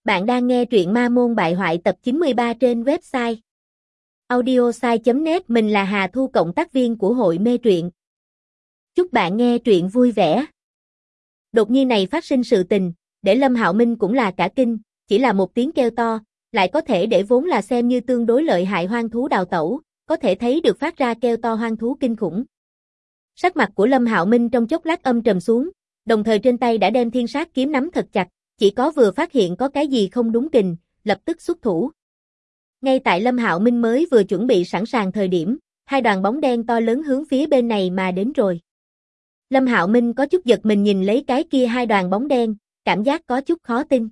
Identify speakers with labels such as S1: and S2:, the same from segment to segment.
S1: Bạn đang nghe truyện Ma Môn Bại Hoại tập 93 trên website audiosai.net. Mình là Hà Thu, cộng tác viên của hội mê truyện. Chúc bạn nghe truyện vui vẻ. Đột nhiên này phát sinh sự tình, để Lâm Hạo Minh cũng là cả kinh, chỉ là một tiếng kêu to, lại có thể để vốn là xem như tương đối lợi hại hoang thú đào tẩu, có thể thấy được phát ra kêu to hoang thú kinh khủng. Sắc mặt của Lâm Hạo Minh trong chốc lát âm trầm xuống, đồng thời trên tay đã đem thiên sát kiếm nắm thật chặt, chỉ có vừa phát hiện có cái gì không đúng kình, lập tức xuất thủ. Ngay tại Lâm Hạo Minh mới vừa chuẩn bị sẵn sàng thời điểm, hai đoàn bóng đen to lớn hướng phía bên này mà đến rồi. Lâm Hạo Minh có chút giật mình nhìn lấy cái kia hai đoàn bóng đen, cảm giác có chút khó tin.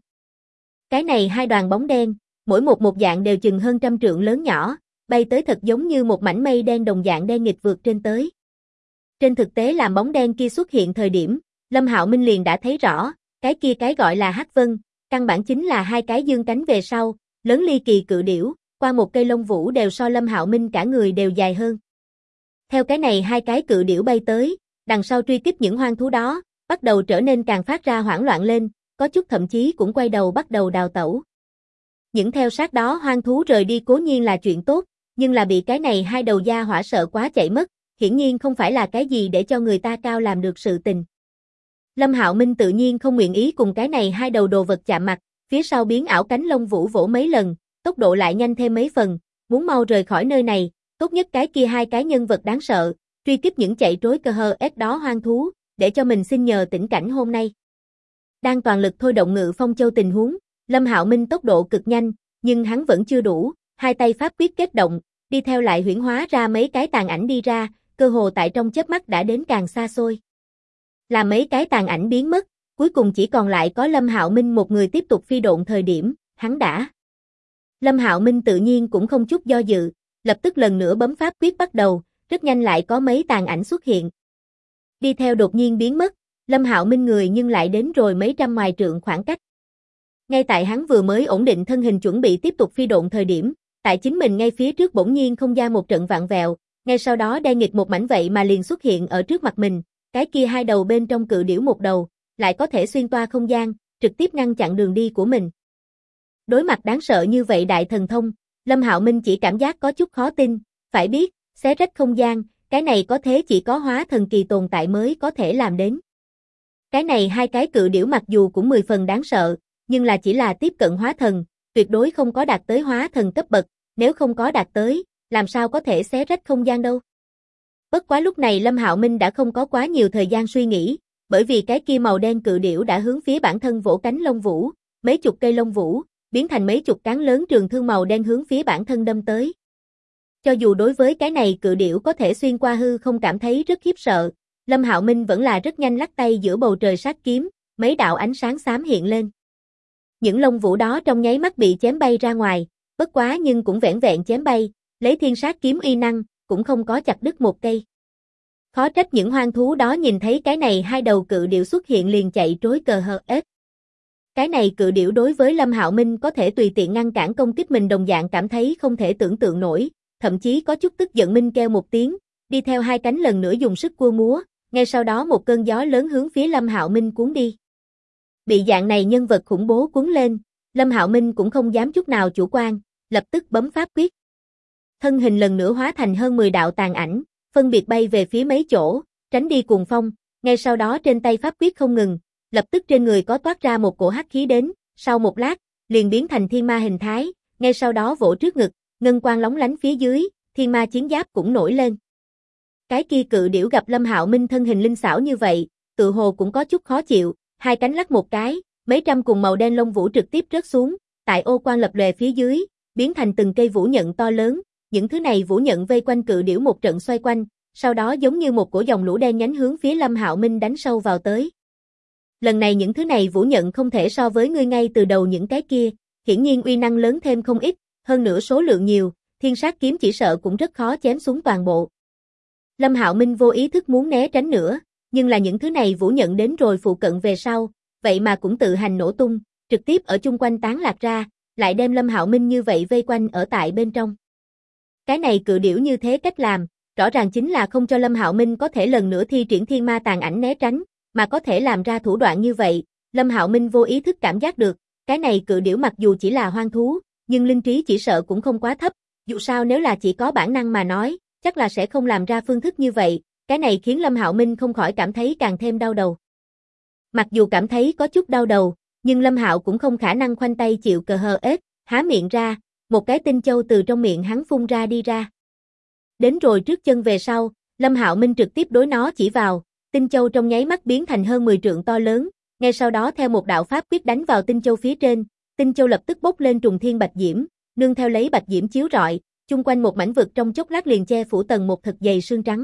S1: Cái này hai đoàn bóng đen, mỗi một dạng đều chừng hơn 100 trượng lớn nhỏ, bay tới thật giống như một mảnh mây đen đồng dạng đen nghịch vượt trên tới. Trên thực tế làm bóng đen kia xuất hiện thời điểm, Lâm Hạo Minh liền đã thấy rõ, cái gọi là hắc vân, căn bản chính là hai cái dương cánh về sau, lớn ly kỳ cự điểu, qua một cây lông vũ đều so Lâm Hạo Minh cả người đều dài hơn. Theo cái này hai cái cự điểu bay tới, đằng sau truy kích những hoang thú đó, bắt đầu trở nên càng phát ra hoảng loạn lên, có chút thậm chí cũng quay đầu bắt đầu đào tẩu. Những theo sát đó hoang thú rời đi cố nhiên là chuyện tốt, nhưng là bị cái này hai đầu gia hỏa sợ quá chạy mất, hiển nhiên không phải là cái gì để cho người ta cao làm được sự tình. Lâm Hạo Minh tự nhiên không nguyện ý cùng cái này hai đầu đồ vật chạm mặt, phía sau biến ảo cánh lông vũ vỗ mấy lần, tốc độ lại nhanh thêm mấy phần, muốn mau rời khỏi nơi này, tốt nhất cái kia hai cái nhân vật đáng sợ, truy kích những chạy trối cơ hơ ếch đó hoang thú, để cho mình xin nhờ tình cảnh hôm nay. Đang toàn lực thôi động Ngự Phong Châu tình huống, Lâm Hạo Minh tốc độ cực nhanh, nhưng hắn vẫn chưa đủ, hai tay pháp quyết kết động, đi theo lại huyễn hóa ra mấy cái tàn ảnh đi ra, cơ hồ tại trong chớp mắt đã đến càng xa xôi. Là mấy cái tàn ảnh biến mất, cuối cùng chỉ còn lại có Lâm Hạo Minh một người tiếp tục phi độn thời điểm, hắn đã. Lâm Hạo Minh tự nhiên cũng không chút do dự, lập tức lần nữa bấm pháp quyết bắt đầu, rất nhanh lại có mấy tàn ảnh xuất hiện. Đi theo đột nhiên biến mất, Lâm Hạo Minh người nhưng lại đến rồi mấy trăm ngoài trượng khoảng cách. Ngay tại hắn vừa mới ổn định thân hình chuẩn bị tiếp tục phi độn thời điểm, tại chính mình ngay phía trước bỗng nhiên không gian một trận vạn vẹo, ngay sau đó đen nghịch một mảnh vậy mà liền xuất hiện ở trước mặt mình. Cái kia hai đầu bên trong cự điểu một đầu, lại có thể xuyên toa không gian, trực tiếp ngăn chặn đường đi của mình. Đối mặt đáng sợ như vậy đại thần thông, Lâm Hạo Minh chỉ cảm giác có chút khó tin, phải biết, xé rách không gian, cái này có thế chỉ có hóa thần kỳ tồn tại mới có thể làm đến. Cái này hai cái cự điểu mặc dù cũng 10 phần đáng sợ, nhưng là chỉ là tiếp cận hóa thần, tuyệt đối không có đạt tới hóa thần cấp bậc, nếu không có đạt tới, làm sao có thể xé rách không gian đâu. Bất quá lúc này Lâm Hạo Minh đã không có quá nhiều thời gian suy nghĩ, bởi vì cái kia màu đen cự điểu đã hướng phía bản thân vỗ cánh lông vũ, mấy chục cây lông vũ, biến thành mấy chục cán lớn trường thương màu đen hướng phía bản thân đâm tới. Cho dù đối với cái này cự điểu có thể xuyên qua hư không cảm thấy rất khiếp sợ, Lâm Hạo Minh vẫn là rất nhanh lắc tay giữa bầu trời sát kiếm, mấy đạo ánh sáng xám hiện lên. Những lông vũ đó trong nháy mắt bị chém bay ra ngoài, bất quá nhưng cũng vẻn vẹn chém bay, lấy thiên sát kiếm uy năng, cũng không có chặt đứt một cây. Khó trách những hoang thú đó nhìn thấy cái này hai đầu cự điểu xuất hiện liền chạy trối cờ hờ ếch. Cái này cự điểu đối với Lâm Hạo Minh có thể tùy tiện ngăn cản công kích mình đồng dạng cảm thấy không thể tưởng tượng nổi, thậm chí có chút tức giận minh kêu một tiếng, đi theo hai cánh lần nữa dùng sức cua múa, ngay sau đó một cơn gió lớn hướng phía Lâm Hạo Minh cuốn đi. Bị dạng này nhân vật khủng bố cuốn lên, Lâm Hạo Minh cũng không dám chút nào chủ quan, lập tức bấm pháp quyết. Thân hình lần nữa hóa thành hơn 10 đạo tàn ảnh, phân biệt bay về phía mấy chỗ, tránh đi cuồng phong, ngay sau đó trên tay pháp quyết không ngừng, lập tức trên người có toát ra một cổ hắc khí đến, sau một lát, liền biến thành thiên ma hình thái, ngay sau đó vỗ trước ngực, ngân quang lóng lánh phía dưới, thiên ma chiến giáp cũng nổi lên. Cái kia cự điểu gặp Lâm Hạo Minh thân hình linh xảo như vậy, tự hồ cũng có chút khó chịu, hai cánh lắc một cái, mấy trăm cùng màu đen lông vũ trực tiếp rớt xuống, tại ô quang lập lòe phía dưới, biến thành từng cây vũ nhận to lớn. Những thứ này vũ nhận vây quanh cự điểu một trận xoay quanh, sau đó giống như một cổ dòng lũ đen nhánh hướng phía Lâm Hạo Minh đánh sâu vào tới. Lần này những thứ này vũ nhận không thể so với ngươi ngay từ đầu những cái kia, hiển nhiên uy năng lớn thêm không ít, hơn nữa số lượng nhiều, thiên sát kiếm chỉ sợ cũng rất khó chém xuống toàn bộ. Lâm Hạo Minh vô ý thức muốn né tránh nữa, nhưng là những thứ này vũ nhận đến rồi phụ cận về sau, vậy mà cũng tự hành nổ tung, trực tiếp ở chung quanh tán lạc ra, lại đem Lâm Hạo Minh như vậy vây quanh ở tại bên trong. Cái này cự điểu như thế cách làm, rõ ràng chính là không cho Lâm Hạo Minh có thể lần nữa thi triển thiên ma tàn ảnh né tránh, mà có thể làm ra thủ đoạn như vậy, Lâm Hạo Minh vô ý thức cảm giác được, Cái này cự điểu mặc dù chỉ là hoang thú, nhưng linh trí chỉ sợ cũng không quá thấp, dù sao nếu là chỉ có bản năng mà nói, chắc là sẽ không làm ra phương thức như vậy, cái này khiến Lâm Hạo Minh không khỏi cảm thấy càng thêm đau đầu. Mặc dù cảm thấy có chút đau đầu, nhưng Lâm Hạo cũng không khả năng khoanh tay chịu cờ hờ ết, há miệng ra, một cái tinh châu từ trong miệng hắn phun ra đi ra. Đến rồi trước chân về sau, Lâm Hạo Minh trực tiếp đối nó chỉ vào, tinh châu trong nháy mắt biến thành hơn 10 trượng to lớn, ngay sau đó theo một đạo pháp quyết đánh vào tinh châu phía trên, tinh châu lập tức bốc lên trùng thiên bạch diễm, nương theo lấy bạch diễm chiếu rọi, chung quanh một mảnh vực trong chốc lát liền che phủ tầng một thật dày sương trắng.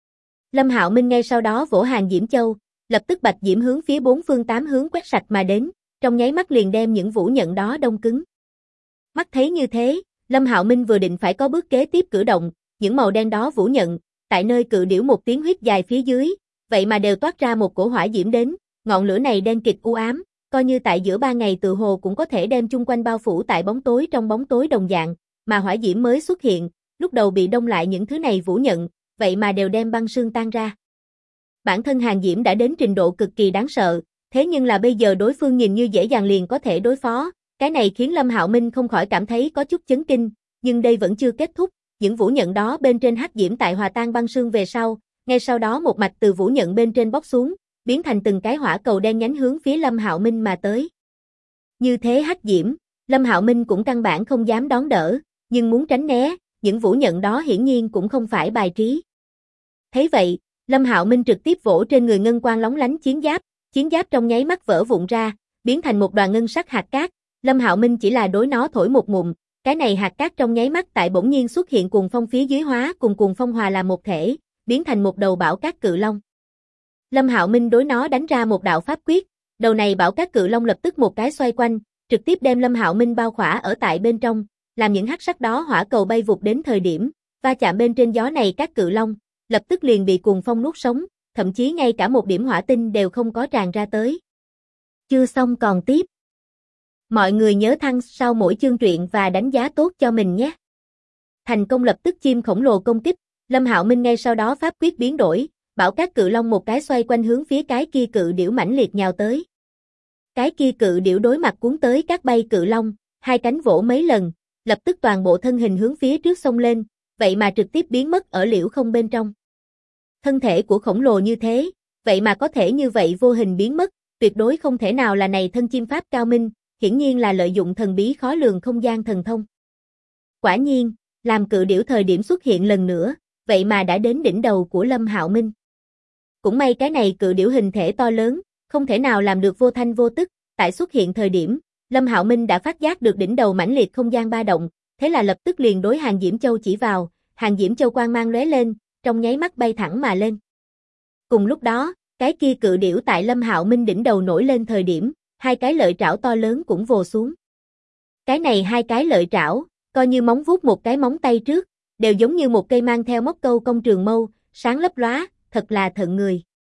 S1: Lâm Hạo Minh ngay sau đó vỗ hàng diễm châu, lập tức bạch diễm hướng phía bốn phương tám hướng quét sạch mà đến, trong nháy mắt liền đem những vũ nhận đó đông cứng. Mắt thấy như thế, Lâm Hạo Minh vừa định phải có bước kế tiếp cử động, những màu đen đó vũ nhận, tại nơi cự điểu một tiếng huyết dài phía dưới, vậy mà đều toát ra một cổ hỏa diễm đến, ngọn lửa này đen kịt u ám, coi như tại giữa ban ngày từ hồ cũng có thể đem chung quanh bao phủ tại bóng tối trong bóng tối đồng dạng, mà hỏa diễm mới xuất hiện, lúc đầu bị đông lại những thứ này vũ nhận, vậy mà đều đem băng sương tan ra. Bản thân hàng diễm đã đến trình độ cực kỳ đáng sợ, thế nhưng là bây giờ đối phương nhìn như dễ dàng liền có thể đối phó, cái này khiến Lâm Hạo Minh không khỏi cảm thấy có chút chấn kinh, nhưng đây vẫn chưa kết thúc, những vũ nhận đó bên trên hắc diễm tại hòa tan băng sương về sau, ngay sau đó một mạch từ vũ nhận bên trên bóc xuống, biến thành từng cái hỏa cầu đen nhánh hướng phía Lâm Hạo Minh mà tới. Như thế hắc diễm, Lâm Hạo Minh cũng căn bản không dám đón đỡ, nhưng muốn tránh né, những vũ nhận đó hiển nhiên cũng không phải bài trí. Thấy vậy, Lâm Hạo Minh trực tiếp vỗ trên người ngân quang lóng lánh chiến giáp trong nháy mắt vỡ vụn ra, biến thành một đoàn ngân sắc hạt cát, Lâm Hạo Minh chỉ là đối nó thổi một ngụm, cái này hạt cát trong nháy mắt tại bỗng nhiên xuất hiện cuồng phong phía dưới hóa cùng cuồng phong hòa làm một thể, biến thành một đầu bão cát cự long. Lâm Hạo Minh đối nó đánh ra một đạo pháp quyết, đầu này bão cát cự long lập tức một cái xoay quanh, trực tiếp đem Lâm Hạo Minh bao khỏa ở tại bên trong, làm những hắc sắc đó hỏa cầu bay vụt đến thời điểm, va chạm bên trên gió này các cự long, lập tức liền bị cuồng phong nuốt sống, thậm chí ngay cả một điểm hỏa tinh đều không có tràn ra tới. Chưa xong còn tiếp. Mọi người nhớ thăng sau mỗi chương truyện và đánh giá tốt cho mình nhé. Thành công lập tức chim khổng lồ công kích, Lâm Hạo Minh ngay sau đó pháp quyết biến đổi, bảo các cự long một cái xoay quanh hướng phía cái kia cự điểu mãnh liệt nhào tới. Cái kia cự điểu đối mặt cuốn tới các bay cự long, hai cánh vỗ mấy lần, lập tức toàn bộ thân hình hướng phía trước xông lên, vậy mà trực tiếp biến mất ở liễu không bên trong. Thân thể của khổng lồ như thế, vậy mà có thể như vậy vô hình biến mất, tuyệt đối không thể nào là này thân chim pháp cao minh, hiển nhiên là lợi dụng thần bí khó lường không gian thần thông. Quả nhiên, làm cự điểu thời điểm xuất hiện lần nữa, vậy mà đã đến đỉnh đầu của Lâm Hạo Minh. Cũng may cái này cự điểu hình thể to lớn, không thể nào làm được vô thanh vô tức, tại xuất hiện thời điểm, Lâm Hạo Minh đã phát giác được đỉnh đầu mãnh liệt không gian ba động, thế là lập tức liền đối hàng Diễm Châu chỉ vào, hàng Diễm Châu quang mang lóe lên, trong nháy mắt bay thẳng mà lên. Cùng lúc đó, cái kia cự điểu tại Lâm Hạo Minh đỉnh đầu nổi lên thời điểm, hai cái lợi trảo to lớn cũng vồ xuống. Cái này hai cái lợi trảo, coi như móng vuốt một cái móng tay trước, đều giống như một cây mang theo móc câu công trường mâu, sáng lấp lóa, thật là thận người.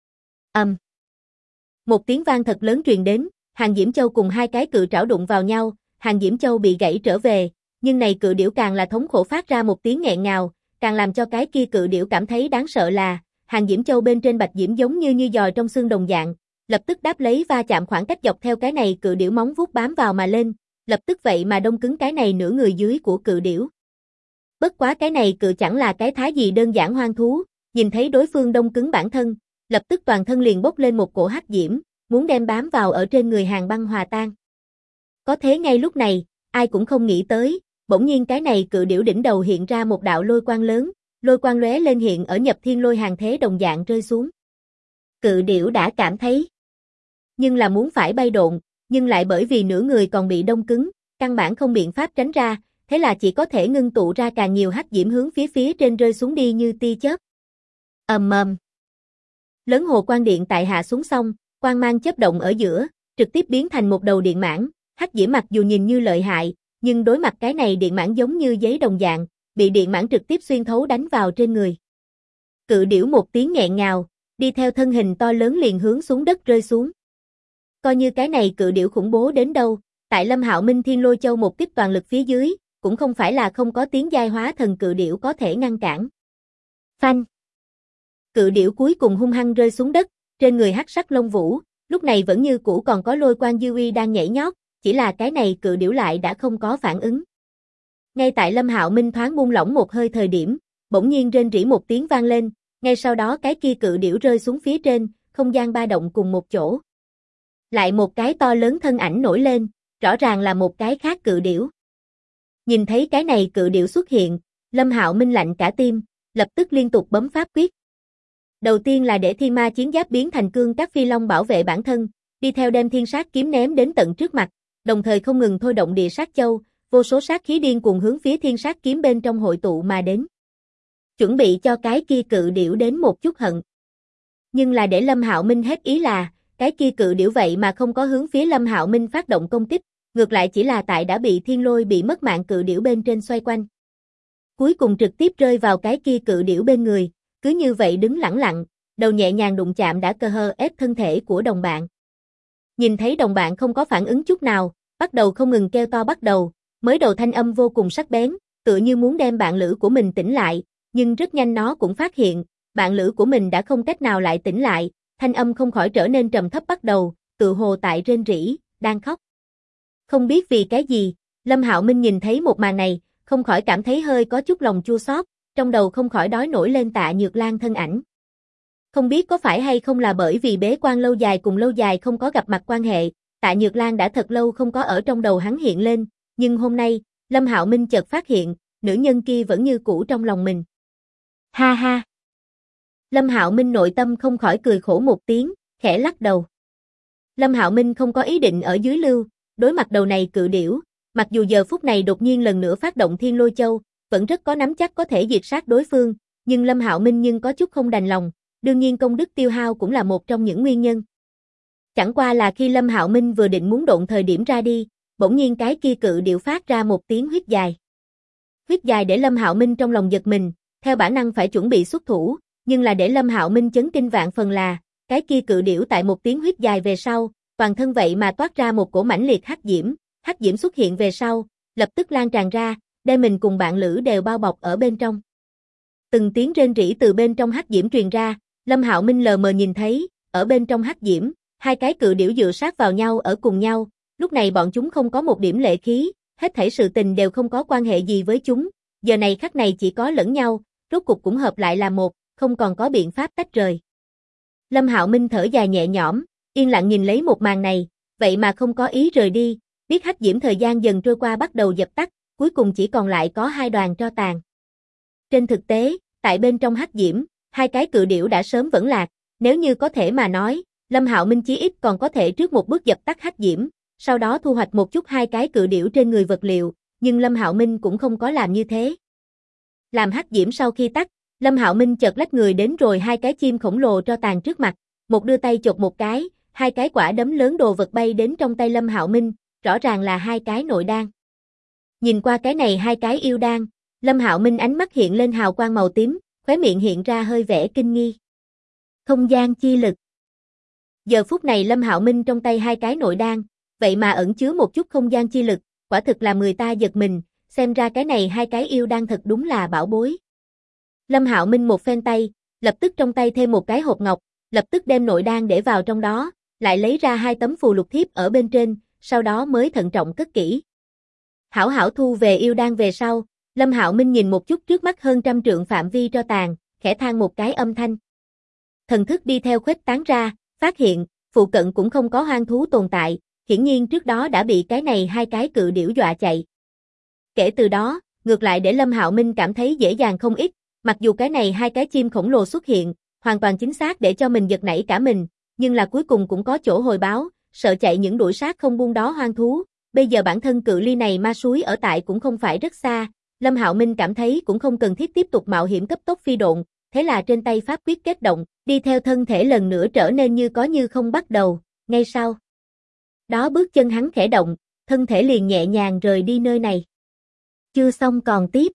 S1: Một tiếng vang thật lớn truyền đến, hàng Diễm Châu cùng hai cái cự trảo đụng vào nhau, hàng Diễm Châu bị gãy trở về, nhưng này cự điểu càng là thống khổ phát ra một tiếng nghẹn ngào, càng làm cho cái kia cự điểu cảm thấy đáng sợ là, hàng Diễm Châu bên trên bạch diễm giống như giòi trong xương đồng dạng, lập tức đáp lấy va chạm khoảng cách dọc theo cái này cự điểu móng vuốt bám vào mà lên, lập tức vậy mà đông cứng cái này nửa người dưới của cự điểu. Bất quá cái này cự chẳng là cái thái gì đơn giản hoang thú, nhìn thấy đối phương đông cứng bản thân, lập tức toàn thân liền bốc lên một cổ hắc diễm, muốn đem bám vào ở trên người hàng băng hòa tan. Có thế ngay lúc này, ai cũng không nghĩ tới, bỗng nhiên cái này cự điểu đỉnh đầu hiện ra một đạo lôi quang lớn, lôi quang lóe lên hiện ở nhập thiên lôi hàng thế đồng dạng rơi xuống. Cự điểu đã cảm thấy, nhưng là muốn phải bay độn, nhưng lại bởi vì nửa người còn bị đông cứng, căn bản không biện pháp tránh ra, thế là chỉ có thể ngưng tụ ra càng nhiều hắc diễm hướng phía trên rơi xuống đi như tia chớp. Lớn hồ quang điện tại hạ xuống xong, quang mang chớp động ở giữa, trực tiếp biến thành một đầu điện mãng, hắc diễm mặc dù nhìn như lợi hại, nhưng đối mặt cái này điện mãng giống như giấy đồng dạng, bị điện mãng trực tiếp xuyên thấu đánh vào trên người. Cự điểu một tiếng nghẹn ngào, đi theo thân hình to lớn liền hướng xuống đất rơi xuống. Coi như cái này cự điểu khủng bố đến đâu, tại Lâm Hạo Minh Thiên Lôi Châu một kích toàn lực phía dưới, cũng không phải là không có tiếng giai hóa thần cự điểu có thể ngăn cản. Phanh! Cự điểu cuối cùng hung hăng rơi xuống đất, trên người hắc sắc lông vũ, lúc này vẫn như cũ còn có lôi quang dư uy đang nhảy nhót, chỉ là cái này cự điểu lại đã không có phản ứng. Ngay tại Lâm Hạo Minh thoáng buông lỏng một hơi thời điểm, bỗng nhiên rên rỉ một tiếng vang lên, ngay sau đó cái kia cự điểu rơi xuống phía trên, không gian ba động cùng một chỗ. Lại một cái to lớn thân ảnh nổi lên, rõ ràng là một cái khác cự điểu. Nhìn thấy cái này cự điểu xuất hiện, Lâm Hạo Minh lạnh cả tim, lập tức liên tục bấm pháp quyết. Đầu tiên là để thiên ma chiến giáp biến thành cương các phi long bảo vệ bản thân, đi theo đem thiên sát kiếm ném đến tận trước mặt, đồng thời không ngừng thôi động địa sát châu, vô số sát khí điên cuồng hướng phía thiên sát kiếm bên trong hội tụ mà đến. Chuẩn bị cho cái kia cự điểu đến một chút hận. Nhưng là để Lâm Hạo Minh hết ý là, cái kia cự điểu vậy mà không có hướng phía Lâm Hạo Minh phát động công kích, ngược lại chỉ là tại đã bị thiên lôi bị mất mạng cự điểu bên trên xoay quanh. Cuối cùng trực tiếp rơi vào cái kia cự điểu bên người, cứ như vậy đứng lẳng lặng, đầu nhẹ nhàng đụng chạm đã cơ hơ ép thân thể của đồng bạn. Nhìn thấy đồng bạn không có phản ứng chút nào, bắt đầu không ngừng kêu to bắt đầu, mới đầu thanh âm vô cùng sắc bén, tựa như muốn đem bạn lữ của mình tỉnh lại, nhưng rất nhanh nó cũng phát hiện, bạn lữ của mình đã không cách nào lại tỉnh lại, thanh âm không khỏi trở nên trầm thấp bắt đầu, tựa hồ tại rên rỉ, đang khóc. Không biết vì cái gì, Lâm Hạo Minh nhìn thấy một màn này, không khỏi cảm thấy hơi có chút lòng chua xót, trong đầu không khỏi đói nổi lên Tạ Nhược Lan thân ảnh. Không biết có phải hay không là bởi vì bế quan lâu dài cùng lâu dài không có gặp mặt quan hệ, Tạ Nhược Lan đã thật lâu không có ở trong đầu hắn hiện lên, nhưng hôm nay, Lâm Hạo Minh chợt phát hiện, nữ nhân kia vẫn như cũ trong lòng mình. Ha ha. Lâm Hạo Minh nội tâm không khỏi cười khổ một tiếng, khẽ lắc đầu. Lâm Hạo Minh không có ý định ở dưới lưu, đối mặt đầu này cự điểu, mặc dù giờ phút này đột nhiên lần nữa phát động Thiên Lôi Châu, vẫn rất có nắm chắc có thể diệt sát đối phương, nhưng Lâm Hạo Minh nhưng có chút không đành lòng, đương nhiên công đức tiêu hao cũng là một trong những nguyên nhân. Chẳng qua là khi Lâm Hạo Minh vừa định muốn độn thời điểm ra đi, bỗng nhiên cái kia cự điểu phát ra một tiếng huyết dài. Huyết dài để Lâm Hạo Minh trong lòng giật mình, theo bản năng phải chuẩn bị xuất thủ, nhưng là để Lâm Hạo Minh chấn kinh vạn phần là, cái kia cự điểu tại một tiếng huyết dài về sau, toàn thân vậy mà toát ra một cổ mãnh liệt hắc diễm xuất hiện về sau, lập tức lan tràn ra, đem mình cùng bạn lữ đều bao bọc ở bên trong. Từng tiếng rên rỉ từ bên trong hắc diễm truyền ra, Lâm Hạo Minh lờ mờ nhìn thấy, ở bên trong hắc diễm, hai cái cự điểu dựa sát vào nhau ở cùng nhau, lúc này bọn chúng không có một điểm lệ khí, hết thảy sự tình đều không có quan hệ gì với chúng, giờ này khắc này chỉ có lẫn nhau, rốt cục cũng hợp lại là một, không còn có biện pháp tách rời. Lâm Hạo Minh thở dài nhẹ nhõm, yên lặng nhìn lấy một màn này, vậy mà không có ý rời đi, biết hắc diễm thời gian dần trôi qua bắt đầu dập tắt, cuối cùng chỉ còn lại có hai đoàn tro tàn. Trên thực tế, tại bên trong hắc diễm, hai cái cự điểu đã sớm vẫn lạc, nếu như có thể mà nói, Lâm Hạo Minh chí ít còn có thể trước một bước dập tắt hắc diễm, sau đó thu hoạch một chút hai cái cự điểu trên người vật liệu, nhưng Lâm Hạo Minh cũng không có làm như thế. Làm hắc diễm sau khi tắt, Lâm Hạo Minh chợt lách người đến rồi hai cái chim khổng lồ tro tàn trước mặt, một đưa tay chộp một cái, hai cái quả đấm lớn đồ vật bay đến trong tay Lâm Hạo Minh, rõ ràng là hai cái nội đan. Nhìn qua cái này hai cái yêu đan, Lâm Hạo Minh ánh mắt hiện lên hào quang màu tím, khóe miệng hiện ra hơi vẻ kinh nghi. Không gian chi lực. Giờ phút này Lâm Hạo Minh trong tay hai cái nội đan, vậy mà ẩn chứa một chút không gian chi lực, quả thực làm người ta giật mình, xem ra cái này hai cái yêu đan thật đúng là bảo bối. Lâm Hạo Minh một phen tay, lập tức trong tay thêm một cái hộp ngọc, lập tức đem nội đan để vào trong đó, lại lấy ra hai tấm phù lục thiếp ở bên trên, sau đó mới thận trọng cất kỹ. Hảo hảo thu về yêu đan về sau, Lâm Hạo Minh nhìn một chút trước mắt hơn 100 trượng phạm vi tro tàn, khẽ than một cái âm thanh. Thần thức đi theo khuếch tán ra, phát hiện, phụ cận cũng không có hoang thú tồn tại, hiển nhiên trước đó đã bị cái này hai cái cự điểu dọa chạy. Kể từ đó, ngược lại để Lâm Hạo Minh cảm thấy dễ dàng không ít, mặc dù cái này hai cái chim khổng lồ xuất hiện, hoàn toàn chính xác để cho mình giật nảy cả mình, nhưng là cuối cùng cũng có chỗ hồi báo, sợ chạy những đuổi sát không buông đó hoang thú, bây giờ bản thân cự ly này ma suối ở tại cũng không phải rất xa, Lâm Hạo Minh cảm thấy cũng không cần thiết tiếp tục mạo hiểm cấp tốc phi độn, thế là trên tay pháp quyết kết động, đi theo thân thể lần nữa trở nên như có như không bắt đầu, ngay sau đó bước chân hắn khẽ động, thân thể liền nhẹ nhàng rời đi nơi này. Chưa xong còn tiếp.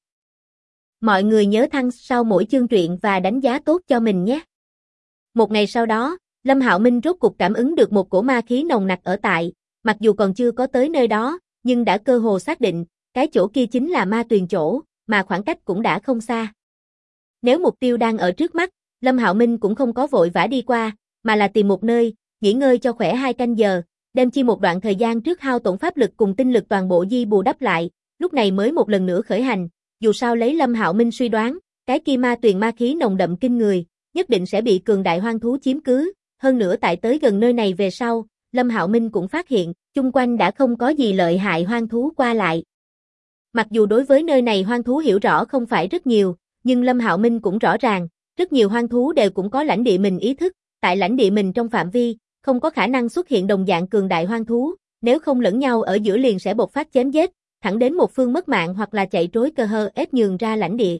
S1: Mọi người nhớ thăng sau mỗi chương truyện và đánh giá tốt cho mình nhé. Một ngày sau đó, Lâm Hạo Minh rốt cục cảm ứng được một cổ ma khí nồng nặc ở tại, mặc dù còn chưa có tới nơi đó, nhưng đã cơ hồ xác định, cái chỗ kia chính là ma tuyền chỗ, mà khoảng cách cũng đã không xa. Nếu mục tiêu đang ở trước mắt, Lâm Hạo Minh cũng không có vội vã đi qua, mà là tìm một nơi, nghỉ ngơi cho khỏe 2 canh giờ, đem chi một đoạn thời gian trước hao tổn pháp lực cùng tinh lực toàn bộ bù đắp lại, lúc này mới một lần nữa khởi hành, dù sao lấy Lâm Hạo Minh suy đoán, cái kia ma tuyền ma khí nồng đậm kinh người, nhất định sẽ bị cường đại hoang thú chiếm cứ, hơn nữa tại tới gần nơi này về sau, Lâm Hạo Minh cũng phát hiện, chung quanh đã không có gì lợi hại hoang thú qua lại. Mặc dù đối với nơi này hoang thú hiểu rõ không phải rất nhiều, nhưng Lâm Hạo Minh cũng rõ ràng, rất nhiều hoang thú đều cũng có lãnh địa mình ý thức, tại lãnh địa mình trong phạm vi, không có khả năng xuất hiện đồng dạng cường đại hoang thú, nếu không lẫn nhau ở giữa liền sẽ bộc phát chém giết, thẳng đến một phương mất mạng hoặc là chạy trối cơ hơ ép nhường ra lãnh địa.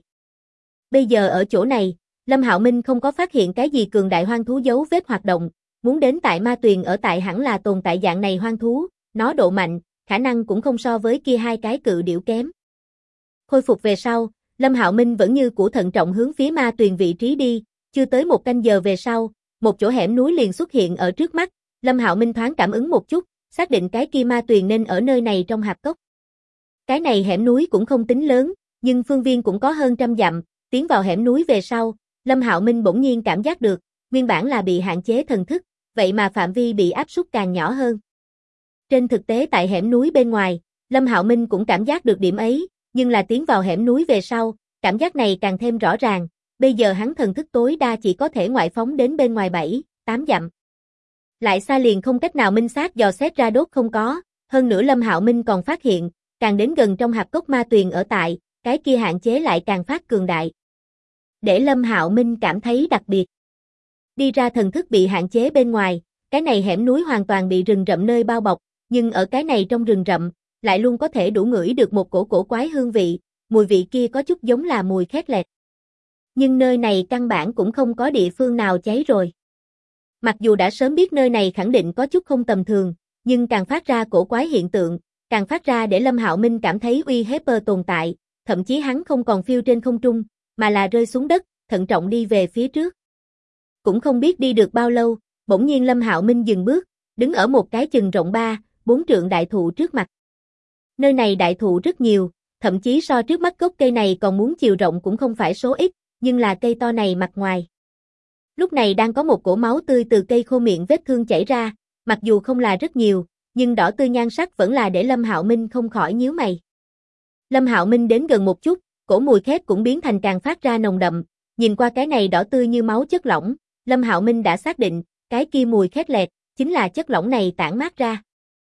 S1: Bây giờ ở chỗ này, Lâm Hạo Minh không có phát hiện cái gì cường đại hoang thú dấu vết hoạt động, muốn đến tại ma tuyền ở tại hẳn là tồn tại dạng này hoang thú, nó độ mạnh, khả năng cũng không so với kia hai cái cự điểu kém. Khôi phục về sau, Lâm Hạo Minh vẫn như cũ thận trọng hướng phía ma tuyền vị trí đi, chưa tới một canh giờ về sau, một chỗ hẻm núi liền xuất hiện ở trước mắt, Lâm Hạo Minh thoáng cảm ứng một chút, xác định cái kia ma tuyền nên ở nơi này trong hạp cốc. Cái này hẻm núi cũng không tính lớn, nhưng phương viên cũng có hơn 100 dặm, tiến vào hẻm núi về sau, Lâm Hạo Minh bỗng nhiên cảm giác được, nguyên bản là bị hạn chế thần thức, vậy mà phạm vi bị áp suất càng nhỏ hơn. Trên thực tế tại hẻm núi bên ngoài, Lâm Hạo Minh cũng cảm giác được điểm ấy, nhưng là tiến vào hẻm núi về sau, cảm giác này càng thêm rõ ràng, bây giờ hắn thần thức tối đa chỉ có thể ngoại phóng đến bên ngoài 7-8 dặm. Lại xa liền không cách nào minh xác dò xét ra đốt không có, hơn nữa Lâm Hạo Minh còn phát hiện, càng đến gần trong hạp cốc ma tuyền ở tại, cái kia hạn chế lại càng phát cường đại. Để Lâm Hạo Minh cảm thấy đặc biệt. Đi ra thần thức bị hạn chế bên ngoài, cái này hẻm núi hoàn toàn bị rừng rậm nơi bao bọc, nhưng ở cái này trong rừng rậm, lại luôn có thể đủ ngửi được một cổ quái hương vị, mùi vị kia có chút giống là mùi khét lẹt. Nhưng nơi này căn bản cũng không có địa phương nào cháy rồi. Mặc dù đã sớm biết nơi này khẳng định có chút không tầm thường, nhưng càng phát ra cổ quái hiện tượng, càng phát ra để Lâm Hạo Minh cảm thấy uy hiếp tồn tại, thậm chí hắn không còn phiêu trên không trung, mà là rơi xuống đất, thận trọng đi về phía trước. Cũng không biết đi được bao lâu, bỗng nhiên Lâm Hạo Minh dừng bước, đứng ở một cái chừng rộng 3-4 trượng đại thụ trước mặt. Nơi này đại thụ rất nhiều, thậm chí so trước mắt gốc cây này còn muốn chiều rộng cũng không phải số ít, nhưng là cây to này mặt ngoài. Lúc này đang có một cổ máu tươi từ cây khô miệng vết thương chảy ra, mặc dù không là rất nhiều, nhưng đỏ tươi nhan sắc vẫn là để Lâm Hạo Minh không khỏi nhíu mày. Lâm Hạo Minh đến gần một chút, cổ mùi khét cũng biến thành càng phát ra nồng đậm, nhìn qua cái này đỏ tươi như máu chất lỏng, Lâm Hạo Minh đã xác định, cái kia mùi khét lẹt, chính là chất lỏng này tản mát ra.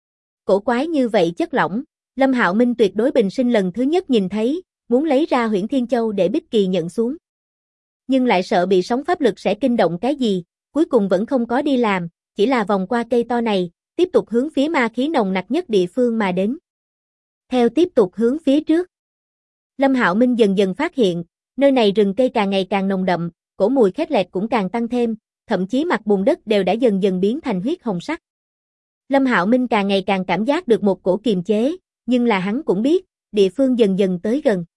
S1: Cổ quái như vậy chất lỏng, Lâm Hạo Minh tuyệt đối bình sinh lần thứ nhất nhìn thấy, muốn lấy ra Huyễn Thiên Châu để Bích Kỳ nhận xuống. Nhưng lại sợ bị sóng pháp lực sẽ kinh động cái gì, cuối cùng vẫn không có đi làm, chỉ là vòng qua cây to này, tiếp tục hướng phía ma khí nồng nặc nhất địa phương mà đến. Theo tiếp tục hướng phía trước, Lâm Hạo Minh dần dần phát hiện, nơi này rừng cây càng ngày càng nồng đậm, cổ mùi khét lẹt cũng càng tăng thêm, thậm chí mặt bùn đất đều đã dần dần biến thành huyết hồng sắc. Lâm Hạo Minh càng ngày càng cảm giác được một cổ kiềm chế, nhưng là hắn cũng biết, địa phương dần dần tới gần.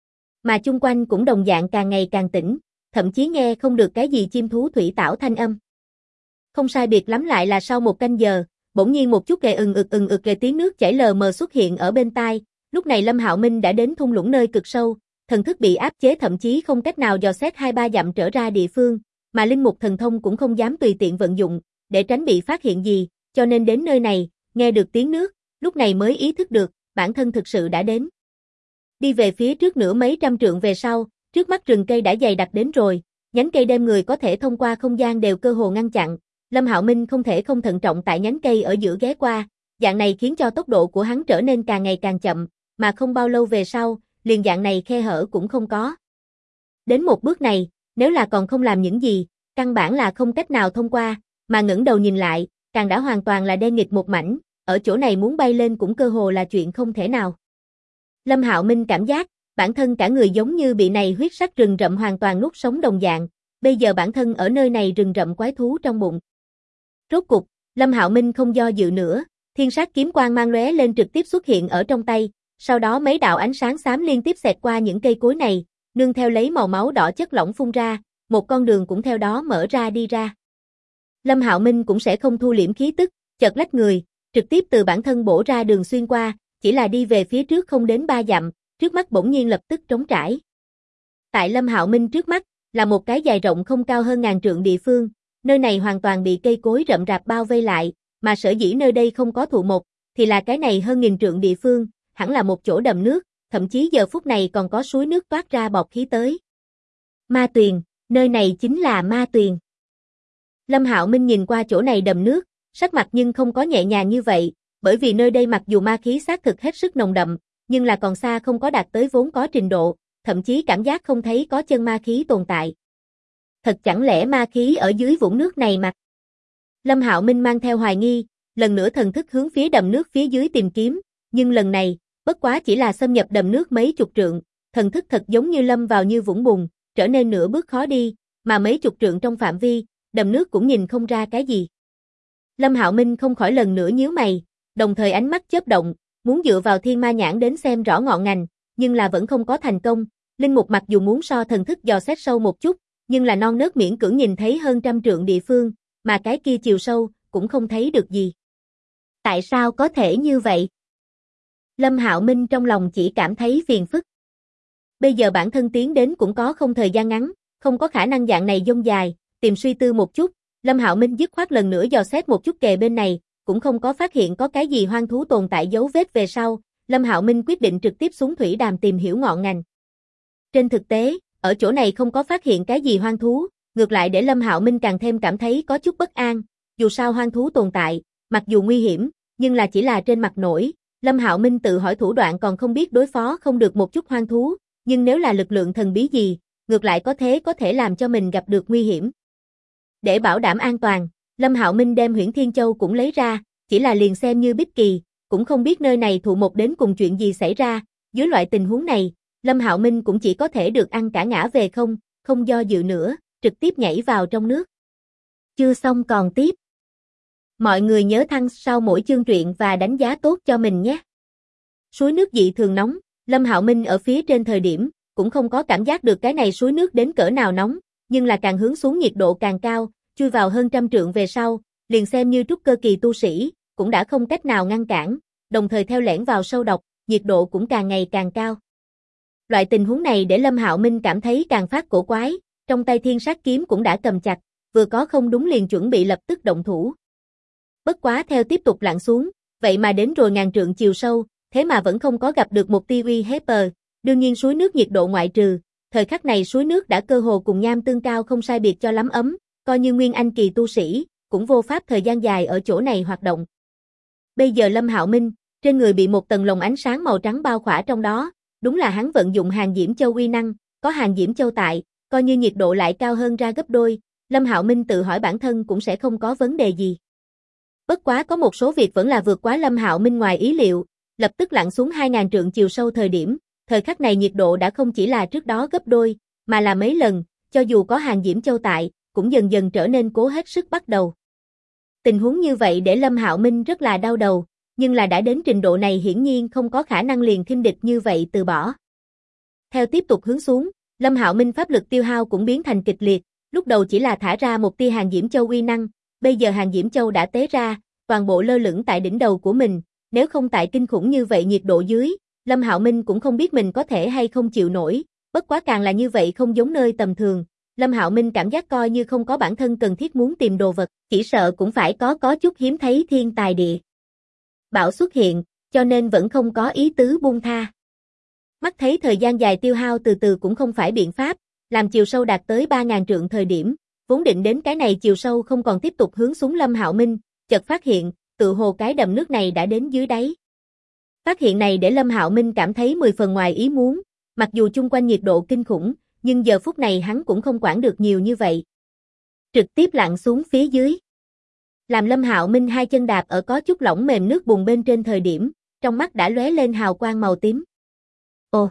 S1: Mà chung quanh cũng đồng dạng càng ngày càng tĩnh, thậm chí nghe không được cái gì chim thú thủy tảo thanh âm. Không sai biệt lắm lại là sau một canh giờ, bỗng nhiên một chút ghề ghề tiếng nước chảy lờ mờ xuất hiện ở bên tai, lúc này Lâm Hạo Minh đã đến thung lũng nơi cực sâu, thần thức bị áp chế thậm chí không cách nào dò xét 2-3 dặm trở ra địa phương, mà linh mục thần thông cũng không dám tùy tiện vận dụng, để tránh bị phát hiện gì, cho nên đến nơi này, nghe được tiếng nước, lúc này mới ý thức được, bản thân thực sự đã đến. Đi về phía trước nửa mấy trăm trượng về sau, trước mắt rừng cây đã dày đặc đến rồi, nhánh cây đem người có thể thông qua không gian đều cơ hồ ngăn chặn, Lâm Hạo Minh không thể không thận trọng tại nhánh cây ở giữa ghé qua, dạng này khiến cho tốc độ của hắn trở nên càng ngày càng chậm, mà không bao lâu về sau, liền dạng này khe hở cũng không có. Đến một bước này, nếu là còn không làm những gì, căn bản là không cách nào thông qua, mà ngẩng đầu nhìn lại, càng đã hoàn toàn là đen nghịt một mảnh, ở chỗ này muốn bay lên cũng cơ hồ là chuyện không thể nào. Lâm Hạo Minh cảm giác, bản thân cả người giống như bị này huyết sắc rừng rậm hoàn toàn nuốt sống đồng dạng, bây giờ bản thân ở nơi này rừng rậm quái thú trong bụng. Rốt cục, Lâm Hạo Minh không do dự nữa, thiên sát kiếm quang mang lóe lên trực tiếp xuất hiện ở trong tay, sau đó mấy đạo ánh sáng xám liên tiếp xẹt qua những cây cối này, nương theo lấy màu máu đỏ chất lỏng phun ra, một con đường cũng theo đó mở ra đi ra. Lâm Hạo Minh cũng sẽ không thu liễm khí tức, chợt lách người, trực tiếp từ bản thân bổ ra đường xuyên qua, chỉ là đi về phía trước không đến 3 dặm, trước mắt bỗng nhiên lập tức trống trải. Tại Lâm Hạo Minh trước mắt, là một cái dài rộng không cao hơn 1000 trượng địa phương, nơi này hoàn toàn bị cây cối rậm rạp bao vây lại, mà sở dĩ nơi đây không có thụ mộc, thì là cái này hơn nghìn trượng địa phương, hẳn là một chỗ đầm nước, thậm chí giờ phút này còn có suối nước toát ra bọt khí tới. Ma tuyền, nơi này chính là ma tuyền. Lâm Hạo Minh nhìn qua chỗ này đầm nước, sắc mặt nhưng không có nhẹ nhàng như vậy, bởi vì nơi đây mặc dù ma khí xác thực hết sức nồng đậm, nhưng là còn xa không có đạt tới vốn có trình độ, thậm chí cảm giác không thấy có chân ma khí tồn tại. Thật chẳng lẽ ma khí ở dưới vũng nước này mà? Lâm Hạo Minh mang theo hoài nghi, lần nữa thần thức hướng phía đầm nước phía dưới tìm kiếm, nhưng lần này, bất quá chỉ là xâm nhập đầm nước mấy chục trượng, thần thức thật giống như lâm vào như vũng bùn, trở nên nửa bước khó đi, mà mấy chục trượng trong phạm vi, đầm nước cũng nhìn không ra cái gì. Lâm Hạo Minh không khỏi lần nữa nhíu mày, đồng thời ánh mắt chớp động, muốn dựa vào thiên ma nhãn đến xem rõ ngọn ngành, nhưng là vẫn không có thành công. Linh mục mặc dù muốn so thần thức dò xét sâu một chút, nhưng là non nớt miễn cưỡng nhìn thấy hơn trăm trượng địa phương, mà cái kia chiều sâu cũng không thấy được gì. Tại sao có thể như vậy? Lâm Hạo Minh trong lòng chỉ cảm thấy phiền phức. Bây giờ bản thân tiến đến cũng có không thời gian ngắn, không có khả năng dạng này dông dài, tìm suy tư một chút, Lâm Hạo Minh dứt khoát lần nữa dò xét một chút kề bên này, cũng không có phát hiện có cái gì hoang thú tồn tại dấu vết về sau, Lâm Hạo Minh quyết định trực tiếp xuống thủy đàm tìm hiểu ngọn ngành. Trên thực tế, ở chỗ này không có phát hiện cái gì hoang thú, ngược lại để Lâm Hạo Minh càng thêm cảm thấy có chút bất an, dù sao hoang thú tồn tại, mặc dù nguy hiểm, nhưng là chỉ là trên mặt nổi, Lâm Hạo Minh tự hỏi thủ đoạn còn không biết đối phó không được một chút hoang thú, nhưng nếu là lực lượng thần bí gì, ngược lại có thể làm cho mình gặp được nguy hiểm. Để bảo đảm an toàn, Lâm Hạo Minh đem Huyễn Thiên Châu cũng lấy ra, chỉ là liền xem như Bích Kỳ, cũng không biết nơi này thụ mộc đến cùng chuyện gì xảy ra, dưới loại tình huống này, Lâm Hạo Minh cũng chỉ có thể được ăn cả ngã về không do dự nữa, trực tiếp nhảy vào trong nước. Chưa xong còn tiếp. Mọi người nhớ thăng sau mỗi chương truyện và đánh giá tốt cho mình nhé. Suối nước dị thường nóng, Lâm Hạo Minh ở phía trên thời điểm, cũng không có cảm giác được cái này suối nước đến cỡ nào nóng, nhưng là càng hướng xuống nhiệt độ càng cao, chui vào hơn trăm trượng về sau, liền xem như trúc cơ kỳ tu sĩ, cũng đã không cách nào ngăn cản, đồng thời theo lẻn vào sâu độc, nhiệt độ cũng càng ngày càng cao. Loại tình huống này để Lâm Hạo Minh cảm thấy càng phát cổ quái, trong tay thiên sát kiếm cũng đã cầm chặt, vừa có không đúng liền chuẩn bị lập tức động thủ. Bất quá theo tiếp tục lặn xuống, vậy mà đến rồi ngàn trượng chiều sâu, thế mà vẫn không có gặp được một tia uy hiếp. Đương nhiên suối nước nhiệt độ ngoại trừ, thời khắc này suối nước đã cơ hồ cùng nham tương cao không sai biệt cho lắm ấm, coi như nguyên anh kỳ tu sĩ, cũng vô pháp thời gian dài ở chỗ này hoạt động. Bây giờ Lâm Hạo Minh, trên người bị một tầng lồng ánh sáng màu trắng bao khỏa trong đó, đúng là hắn vận dụng Hàng Diễm Châu uy năng, có Hàng Diễm Châu tại, coi như nhiệt độ lại cao hơn ra gấp đôi, Lâm Hạo Minh tự hỏi bản thân cũng sẽ không có vấn đề gì. Bất quá có một số việc vẫn là vượt quá Lâm Hạo Minh ngoài ý liệu, lập tức lặn xuống 2000 trượng chiều sâu thời điểm, thời khắc này nhiệt độ đã không chỉ là trước đó gấp đôi, mà là mấy lần, cho dù có Hàng Diễm Châu tại, cũng dần dần trở nên cố hết sức bắt đầu. Tình huống như vậy để Lâm Hạo Minh rất là đau đầu, nhưng là đã đến trình độ này hiển nhiên không có khả năng liền khinh địch như vậy từ bỏ. Theo tiếp tục hướng xuống, Lâm Hạo Minh pháp lực tiêu hao cũng biến thành kịch liệt, lúc đầu chỉ là thả ra một tia Hàng Diễm Châu uy năng, bây giờ Hàng Diễm Châu đã tế ra, toàn bộ lơ lửng tại đỉnh đầu của mình, nếu không tại kinh khủng như vậy nhiệt độ dưới, Lâm Hạo Minh cũng không biết mình có thể hay không chịu nổi, bất quá càng là như vậy không giống nơi tầm thường, Lâm Hạo Minh cảm giác coi như không có bản thân cần thiết muốn tìm đồ vật, chỉ sợ cũng phải có chút hiếm thấy thiên tài địa bảo xuất hiện, cho nên vẫn không có ý tứ buông tha. Mắt thấy thời gian dài tiêu hao từ từ cũng không phải biện pháp, làm chiều sâu đạt tới 3000 trượng thời điểm, vốn định đến cái này chiều sâu không còn tiếp tục hướng xuống Lâm Hạo Minh, chợt phát hiện, tự hồ cái đầm nước này đã đến dưới đáy. Phát hiện này để Lâm Hạo Minh cảm thấy 10 phần ngoài ý muốn, mặc dù chung quanh nhiệt độ kinh khủng, nhưng giờ phút này hắn cũng không quản được nhiều như vậy. Trực tiếp lặn xuống phía dưới. Làm Lâm Hạo Minh hai chân đạp ở có chút lỏng mềm nước bùn bên trên thời điểm, trong mắt đã lóe lên hào quang màu tím. Ồ!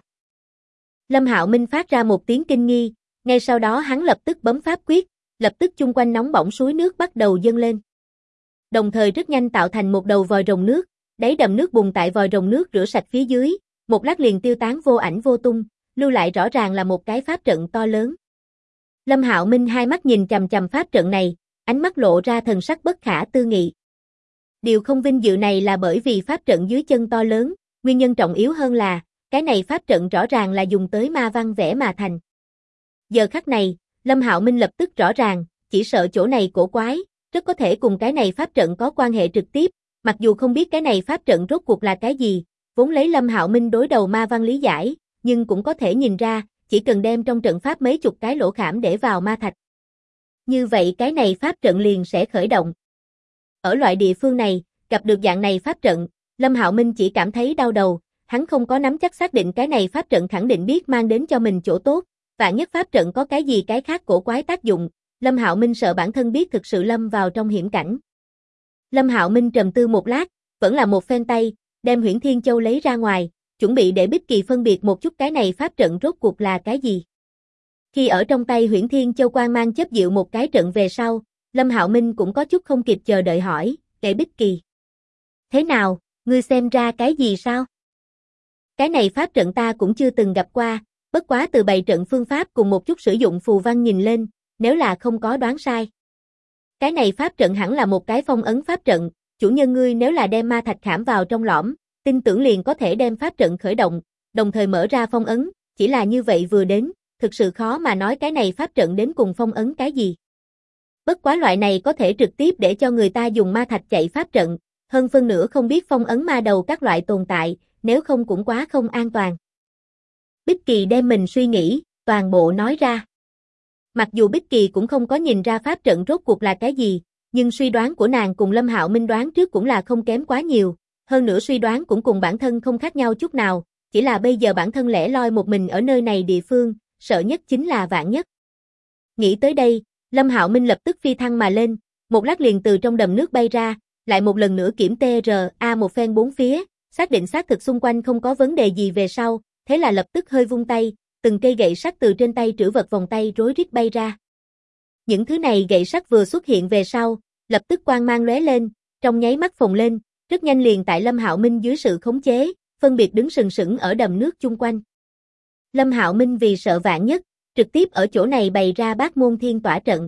S1: Lâm Hạo Minh phát ra một tiếng kinh nghi, ngay sau đó hắn lập tức bấm pháp quyết, lập tức chung quanh nóng bỏng suối nước bắt đầu dâng lên. Đồng thời rất nhanh tạo thành một đầu vòi rồng nước, đáy đầm nước bùn tại vòi rồng nước rửa sạch phía dưới, một lát liền tiêu tán vô ảnh vô tung, lưu lại rõ ràng là một cái pháp trận to lớn. Lâm Hạo Minh hai mắt nhìn chằm chằm pháp trận này, ánh mắt lộ ra thần sắc bất khả tư nghị. Điều không vinh dự này là bởi vì pháp trận dưới chân to lớn, nguyên nhân trọng yếu hơn là, cái này pháp trận rõ ràng là dùng tới ma văn vẽ mà thành. Giờ khắc này, Lâm Hạo Minh lập tức rõ ràng, chỉ sợ chỗ này cổ quái, rất có thể cùng cái này pháp trận có quan hệ trực tiếp, mặc dù không biết cái này pháp trận rốt cuộc là cái gì, vốn lấy Lâm Hạo Minh đối đầu ma văn lý giải, nhưng cũng có thể nhìn ra, chỉ cần đem trong trận pháp mấy chục cái lỗ khảm để vào ma thạch. Như vậy cái này pháp trận liền sẽ khởi động. Ở loại địa phương này, gặp được dạng này pháp trận, Lâm Hạo Minh chỉ cảm thấy đau đầu, hắn không có nắm chắc xác định cái này pháp trận khẳng định biết mang đến cho mình chỗ tốt, vạn nhất pháp trận có cái gì cái khác cổ quái tác dụng, Lâm Hạo Minh sợ bản thân biết thực sự lâm vào trong hiểm cảnh. Lâm Hạo Minh trầm tư một lát, vẫn là một phen tay, đem Huyễn Thiên Châu lấy ra ngoài, chuẩn bị để Bích Kỳ phân biệt một chút cái này pháp trận rốt cuộc là cái gì. Khi ở trong tay Huyễn Thiên Châu quang mang chớp dịu một cái trận về sau, Lâm Hạo Minh cũng có chút không kịp chờ đợi hỏi, "Để Bích Kỳ, thế nào, ngươi xem ra cái gì sao?" Cái này pháp trận ta cũng chưa từng gặp qua, bất quá từ bày trận phương pháp cùng một chút sử dụng phù văn nhìn lên, nếu là không có đoán sai. Cái này pháp trận hẳn là một cái phong ấn pháp trận, chủ nhân ngươi nếu là đem ma thạch khảm vào trong lõm, tin tưởng liền có thể đem pháp trận khởi động, đồng thời mở ra phong ấn, chỉ là như vậy vừa đến, thực sự khó mà nói cái này pháp trận đến cùng phong ấn cái gì. Bất quá loại này có thể trực tiếp để cho người ta dùng ma thạch chạy pháp trận, hơn phân nửa không biết phong ấn ma đầu các loại tồn tại, nếu không cũng quá không an toàn. Bích Kỳ đem mình suy nghĩ, toàn bộ nói ra. Mặc dù Bích Kỳ cũng không có nhìn ra pháp trận rốt cuộc là cái gì, nhưng suy đoán của nàng cùng Lâm Hạo Minh đoán trước cũng là không kém quá nhiều, hơn nữa suy đoán cũng cùng bản thân không khác nhau chút nào, chỉ là bây giờ bản thân lẻ loi một mình ở nơi này địa phương, sợ nhất chính là vạn nhất. Nghĩ tới đây, Lâm Hạo Minh lập tức phi thăng mà lên, một lát liền từ trong đầm nước bay ra, lại một lần nữa kiểm TRA một phen bốn phía, xác định xác thực xung quanh không có vấn đề gì về sau, thế là lập tức hơi vung tay, từng cây gậy sắt từ trên tay trữ vật vòng tay rối rít bay ra. Những thứ này gậy sắt vừa xuất hiện về sau, lập tức quang mang lóe lên, trong nháy mắt phồng lên, rất nhanh liền tại Lâm Hạo Minh dưới sự khống chế, phân biệt đứng sừng sững ở đầm nước chung quanh. Lâm Hạo Minh vì sợ vạn nhất, trực tiếp ở chỗ này bày ra Bát Môn Thiên Tỏa trận.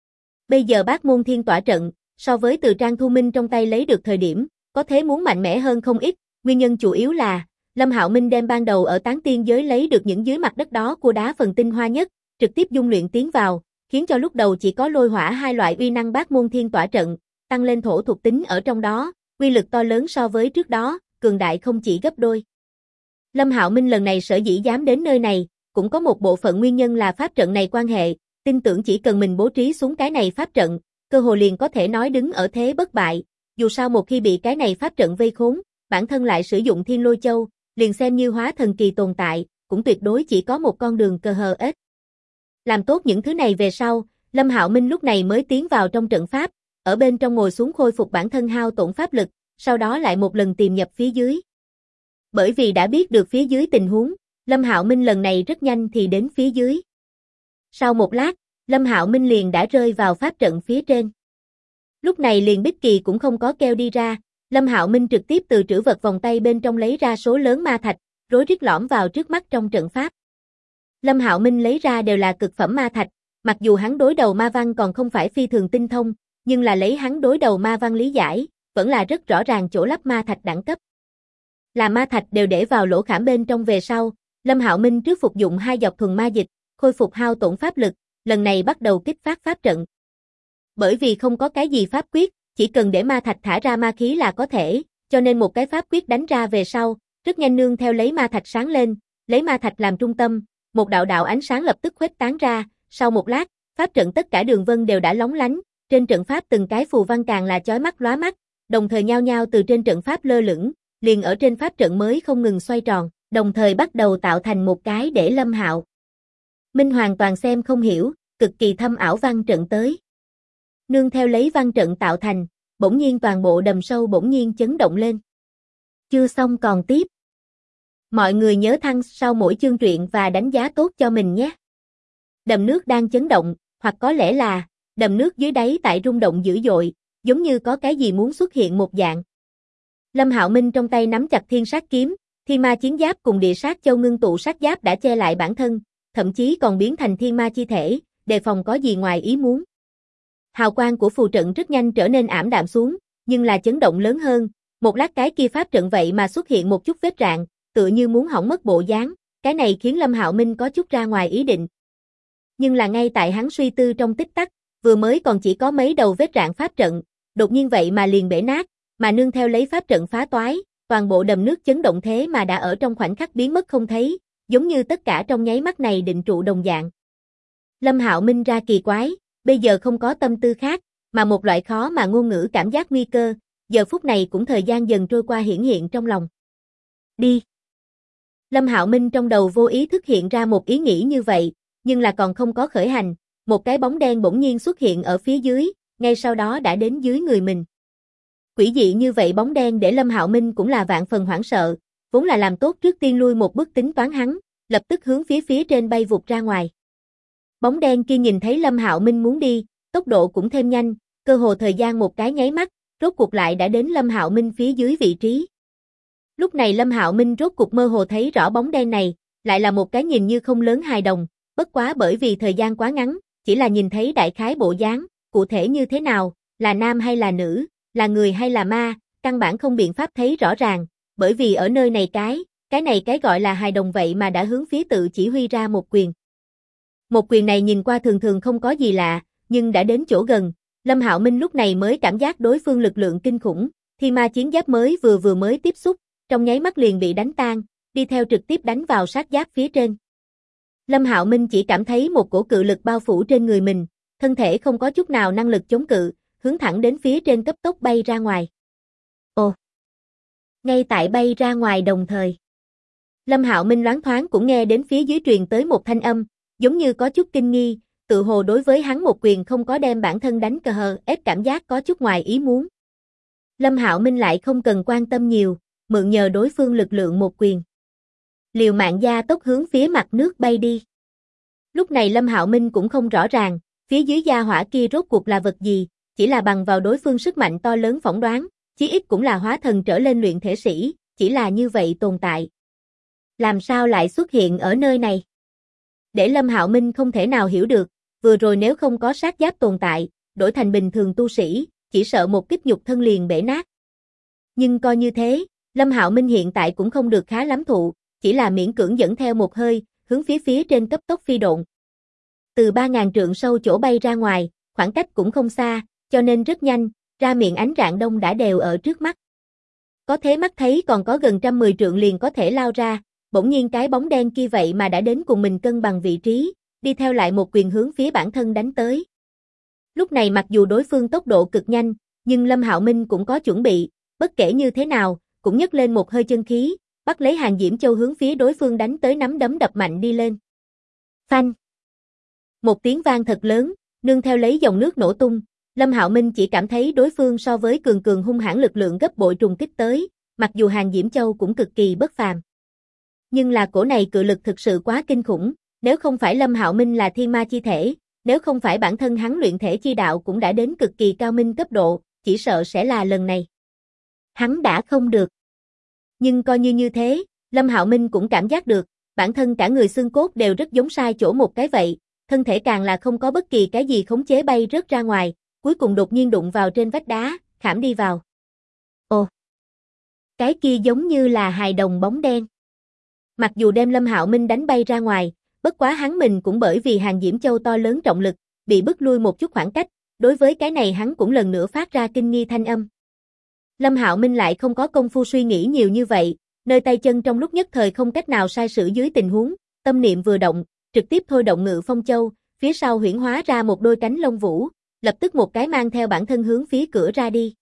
S1: Bây giờ Bát Môn Thiên Tỏa trận, so với từ Trang Thu Minh trong tay lấy được thời điểm, có thế muốn mạnh mẽ hơn không ít, nguyên nhân chủ yếu là Lâm Hạo Minh đem ban đầu ở Tán Tiên giới lấy được những dưới mặt đất đó của đá phần tinh hoa nhất, trực tiếp dung luyện tiến vào, khiến cho lúc đầu chỉ có lôi hỏa hai loại uy năng Bát Môn Thiên Tỏa trận, tăng lên thổ thuộc tính ở trong đó, uy lực to lớn so với trước đó, cường đại không chỉ gấp đôi. Lâm Hạo Minh lần này sở dĩ dám đến nơi này, cũng có một bộ phận nguyên nhân là pháp trận này quan hệ, tin tưởng chỉ cần mình bố trí xuống cái này pháp trận, cơ hồ liền có thể nói đứng ở thế bất bại, dù sao một khi bị cái này pháp trận vây khốn, bản thân lại sử dụng Thiên Lôi Châu, liền xem như hóa thần kỳ tồn tại, cũng tuyệt đối chỉ có một con đường cơ hờ ếch. Làm tốt những thứ này về sau, Lâm Hạo Minh lúc này mới tiến vào trong trận pháp, ở bên trong ngồi xuống khôi phục bản thân hao tổn pháp lực, sau đó lại một lần tìm nhập phía dưới. Bởi vì đã biết được phía dưới tình huống, Lâm Hạo Minh lần này rất nhanh thì đến phía dưới. Sau một lát, Lâm Hạo Minh liền đã rơi vào pháp trận phía trên. Lúc này liền Bích Kỳ cũng không có kêu đi ra, Lâm Hạo Minh trực tiếp từ trữ vật vòng tay bên trong lấy ra số lớn ma thạch, rối rít lõm vào trước mắt trong trận pháp. Lâm Hạo Minh lấy ra đều là cực phẩm ma thạch, mặc dù hắn đối đầu ma văn còn không phải phi thường tinh thông, nhưng là lấy hắn đối đầu ma văn lý giải, vẫn là rất rõ ràng chỗ lắp ma thạch đẳng cấp. Là ma thạch đều để vào lỗ khảm bên trong về sau, Lâm Hạo Minh trước phục dụng 2 giọt thuần ma dịch, khôi phục hao tổn pháp lực, lần này bắt đầu kích phát pháp trận. Bởi vì không có cái gì pháp quyết, chỉ cần để ma thạch thả ra ma khí là có thể, cho nên một cái pháp quyết đánh ra về sau, rất nhanh nương theo lấy ma thạch sáng lên, lấy ma thạch làm trung tâm, một đạo đạo ánh sáng lập tức khuếch tán ra, sau một lát, pháp trận tất cả đường vân đều đã lóng lánh, trên trận pháp từng cái phù văn càng là chói mắt lóa mắt, đồng thời nhao nhao từ trên trận pháp lơ lửng, liền ở trên pháp trận mới không ngừng xoay tròn, đồng thời bắt đầu tạo thành một cái để Lâm Hạo Minh hoàn toàn xem không hiểu, cực kỳ thâm ảo văn trận tới. Nương theo lấy văn trận tạo thành, bỗng nhiên toàn bộ đầm sâu bỗng nhiên chấn động lên. Chưa xong còn tiếp. Mọi người nhớ thăng sau mỗi chương truyện và đánh giá tốt cho mình nhé. Đầm nước đang chấn động, hoặc có lẽ là đầm nước dưới đáy tại rung động dữ dội, giống như có cái gì muốn xuất hiện một dạng. Lâm Hạo Minh trong tay nắm chặt thiên sát kiếm, thiên ma chiến giáp cùng địa sát châu ngưng tụ sát giáp đã che lại bản thân, thậm chí còn biến thành thiên ma chi thể, đề phòng có gì ngoài ý muốn. Hào quang của phù trận rất nhanh trở nên ảm đạm xuống, nhưng là chấn động lớn hơn, một lát cái kia pháp trận vậy mà xuất hiện một chút vết rạn, tựa như muốn hỏng mất bộ dáng, cái này khiến Lâm Hạo Minh có chút ra ngoài ý định. Nhưng là ngay tại hắn suy tư trong tích tắc, vừa mới còn chỉ có mấy đầu vết rạn pháp trận, đột nhiên vậy mà liền bể nát, mà nương theo lấy pháp trận phá toái, toàn bộ đầm nước chấn động thế mà đã ở trong khoảnh khắc biến mất không thấy, giống như tất cả trong nháy mắt này định trụ đồng dạng. Lâm Hạo Minh ra kỳ quái, bây giờ không có tâm tư khác, mà một loại khó mà ngôn ngữ cảm giác nguy cơ, giờ phút này cũng thời gian dần trôi qua hiển hiện trong lòng. Đi. Lâm Hạo Minh trong đầu vô ý thức hiện ra một ý nghĩ như vậy, nhưng là còn không có khởi hành, một cái bóng đen bỗng nhiên xuất hiện ở phía dưới, ngay sau đó đã đến dưới người mình. Quỷ dị như vậy bóng đen để Lâm Hạo Minh cũng là vạn phần hoảng sợ, vốn là làm tốt trước tiên lui một bước tính toán hắn, lập tức hướng phía trên bay vụt ra ngoài. Bóng đen kia nhìn thấy Lâm Hạo Minh muốn đi, tốc độ cũng thêm nhanh, cơ hồ thời gian một cái nháy mắt, rốt cuộc lại đã đến Lâm Hạo Minh phía dưới vị trí. Lúc này Lâm Hạo Minh rốt cuộc mơ hồ thấy rõ bóng đen này, lại là một cái nhìn như không lớn hài đồng, bất quá bởi vì thời gian quá ngắn, chỉ là nhìn thấy đại khái bộ dáng, cụ thể như thế nào, là nam hay là nữ, là người hay là ma, căn bản không biện pháp thấy rõ ràng, bởi vì ở nơi này cái gọi là hài đồng vậy mà đã hướng phía tự chỉ huy ra một quyền. Một quyền này nhìn qua thường thường không có gì lạ, nhưng đã đến chỗ gần, Lâm Hạo Minh lúc này mới cảm giác đối phương lực lượng kinh khủng, Thi Ma chiến giáp mới vừa mới tiếp xúc, trong nháy mắt liền bị đánh tan, đi theo trực tiếp đánh vào sát giáp phía trên. Lâm Hạo Minh chỉ cảm thấy một cổ cự lực bao phủ trên người mình, thân thể không có chút nào năng lực chống cự, hướng thẳng đến phía trên cấp tốc bay ra ngoài. Ồ! Ngay tại bay ra ngoài đồng thời, Lâm Hạo Minh loáng thoáng cũng nghe đến phía dưới truyền tới một thanh âm, giống như có chút kinh nghi, tự hồ đối với hắn một quyền không có đem bản thân đánh cờ hờ, ép cảm giác có chút ngoài ý muốn. Lâm Hạo Minh lại không cần quan tâm nhiều, mượn nhờ đối phương lực lượng một quyền. Liều mạng gia tốc hướng phía mặt nước bay đi. Lúc này Lâm Hạo Minh cũng không rõ ràng, phía dưới gia hỏa kia rốt cuộc là vật gì, chỉ là bằng vào đối phương sức mạnh to lớn phỏng đoán, chí ít cũng là hóa thần trở lên luyện thể sĩ, chỉ là như vậy tồn tại. Làm sao lại xuất hiện ở nơi này? Để Lâm Hạo Minh không thể nào hiểu được, vừa rồi nếu không có sát giáp tồn tại, đổi thành bình thường tu sĩ, chỉ sợ một kích nhục thân liền bể nát. Nhưng coi như thế, Lâm Hạo Minh hiện tại cũng không được khá lắm thụ, chỉ là miễn cưỡng dẫn theo một hơi, hướng phía trên cấp tốc phi độn. Từ 3000 trượng sâu chỗ bay ra ngoài, khoảng cách cũng không xa, cho nên rất nhanh, ra miệng ánh rạng đông đã đều ở trước mắt. Có thế mắt thấy còn có gần 110 trượng liền có thể lao ra, bỗng nhiên cái bóng đen kia vậy mà đã đến cùng mình cân bằng vị trí, đi theo lại một quyền hướng phía bản thân đánh tới. Lúc này mặc dù đối phương tốc độ cực nhanh, nhưng Lâm Hạo Minh cũng có chuẩn bị, bất kể như thế nào, cũng nhấc lên một hơi chân khí, bắt lấy Hàng Diễm Châu hướng phía đối phương đánh tới nắm đấm đập mạnh đi lên. Phanh! Một tiếng vang thật lớn, nương theo lấy dòng nước nổ tung, Lâm Hạo Minh chỉ cảm thấy đối phương so với cường hung hãn lực lượng gấp bội trùng kích tới, mặc dù Hàng Diễm Châu cũng cực kỳ bất phàm. Nhưng là cổ này cự lực thực sự quá kinh khủng, nếu không phải Lâm Hạo Minh là thiên ma chi thể, nếu không phải bản thân hắn luyện thể chi đạo cũng đã đến cực kỳ cao minh cấp độ, chỉ sợ sẽ là lần này. Hắn đã không được. Nhưng coi như thế, Lâm Hạo Minh cũng cảm giác được, bản thân cả người xương cốt đều rất giống sai chỗ một cái vậy, thân thể càng là không có bất kỳ cái gì khống chế bay rớt ra ngoài, cuối cùng đột nhiên đụng vào trên vách đá, khảm đi vào. Ồ! Cái kia giống như là hài đồng bóng đen. Mặc dù đem Lâm Hạo Minh đánh bay ra ngoài, bất quá hắn mình cũng bởi vì Hàng Diễm Châu to lớn trọng lực, bị bức lui một chút khoảng cách, đối với cái này hắn cũng lần nữa phát ra kinh nghi thanh âm. Lâm Hạo Minh lại không có công phu suy nghĩ nhiều như vậy, nơi tay chân trong lúc nhất thời không cách nào sai sử dưới tình huống, tâm niệm vừa động, trực tiếp thôi động Ngự Phong Châu, phía sau huyễn hóa ra một đôi cánh lông vũ, lập tức một cái mang theo bản thân hướng phía cửa ra đi.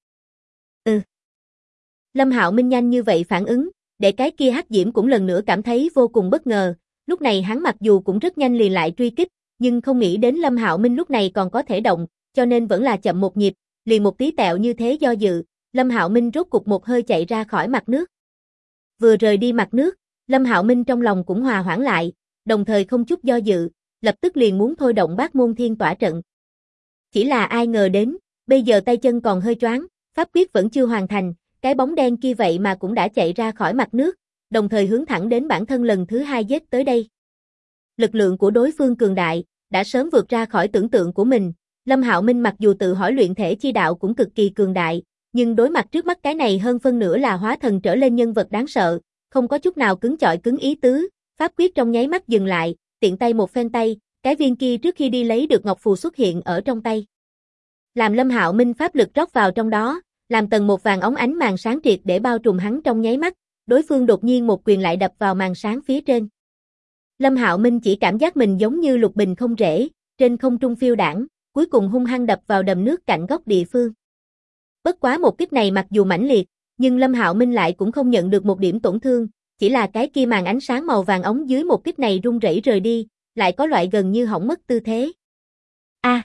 S1: Lâm Hạo Minh nhanh như vậy phản ứng, để cái kia Hắc Diễm cũng lần nữa cảm thấy vô cùng bất ngờ, lúc này hắn mặc dù cũng rất nhanh liền lại truy kích, nhưng không nghĩ đến Lâm Hạo Minh lúc này còn có thể động, cho nên vẫn là chậm một nhịp, liền một tí tẹo như thế do dự, Lâm Hạo Minh rốt cục một hơi chạy ra khỏi mặt nước. Vừa rời đi mặt nước, Lâm Hạo Minh trong lòng cũng hòa hoãn lại, đồng thời không chút do dự, lập tức liền muốn thôi động Bát Môn Thiên Tỏa trận. Chỉ là ai ngờ đến, bây giờ tay chân còn hơi choáng, pháp quyết vẫn chưa hoàn thành, cái bóng đen kia vậy mà cũng đã chạy ra khỏi mặt nước, đồng thời hướng thẳng đến bản thân lần thứ hai giết tới đây. Lực lượng của đối phương cường đại, đã sớm vượt ra khỏi tưởng tượng của mình, Lâm Hạo Minh mặc dù tự hỏi luyện thể chi đạo cũng cực kỳ cường đại, nhưng đối mặt trước mắt cái này hơn phân nửa là hóa thần trở lên nhân vật đáng sợ, không có chút nào cứng chọi cứng ý tứ, pháp quyết trong nháy mắt dừng lại, tiện tay một phen tay, cái viên kia trước khi đi lấy được ngọc phù xuất hiện ở trong tay. Làm Lâm Hạo Minh pháp lực rót vào trong đó, làm tầng một vàng óng ánh màn sáng triệt để bao trùm hắn trong nháy mắt, đối phương đột nhiên một quyền lại đập vào màn sáng phía trên. Lâm Hạo Minh chỉ cảm giác mình giống như lục bình không rễ, trên không trung phiêu đãng, cuối cùng hung hăng đập vào đầm nước cạnh góc địa phương. Bất quá một kích này mặc dù mãnh liệt, nhưng Lâm Hạo Minh lại cũng không nhận được một điểm tổn thương, chỉ là cái kia màn ánh sáng màu vàng óng dưới một kích này rung rẩy rời đi, lại có loại gần như hỏng mất tư thế. A!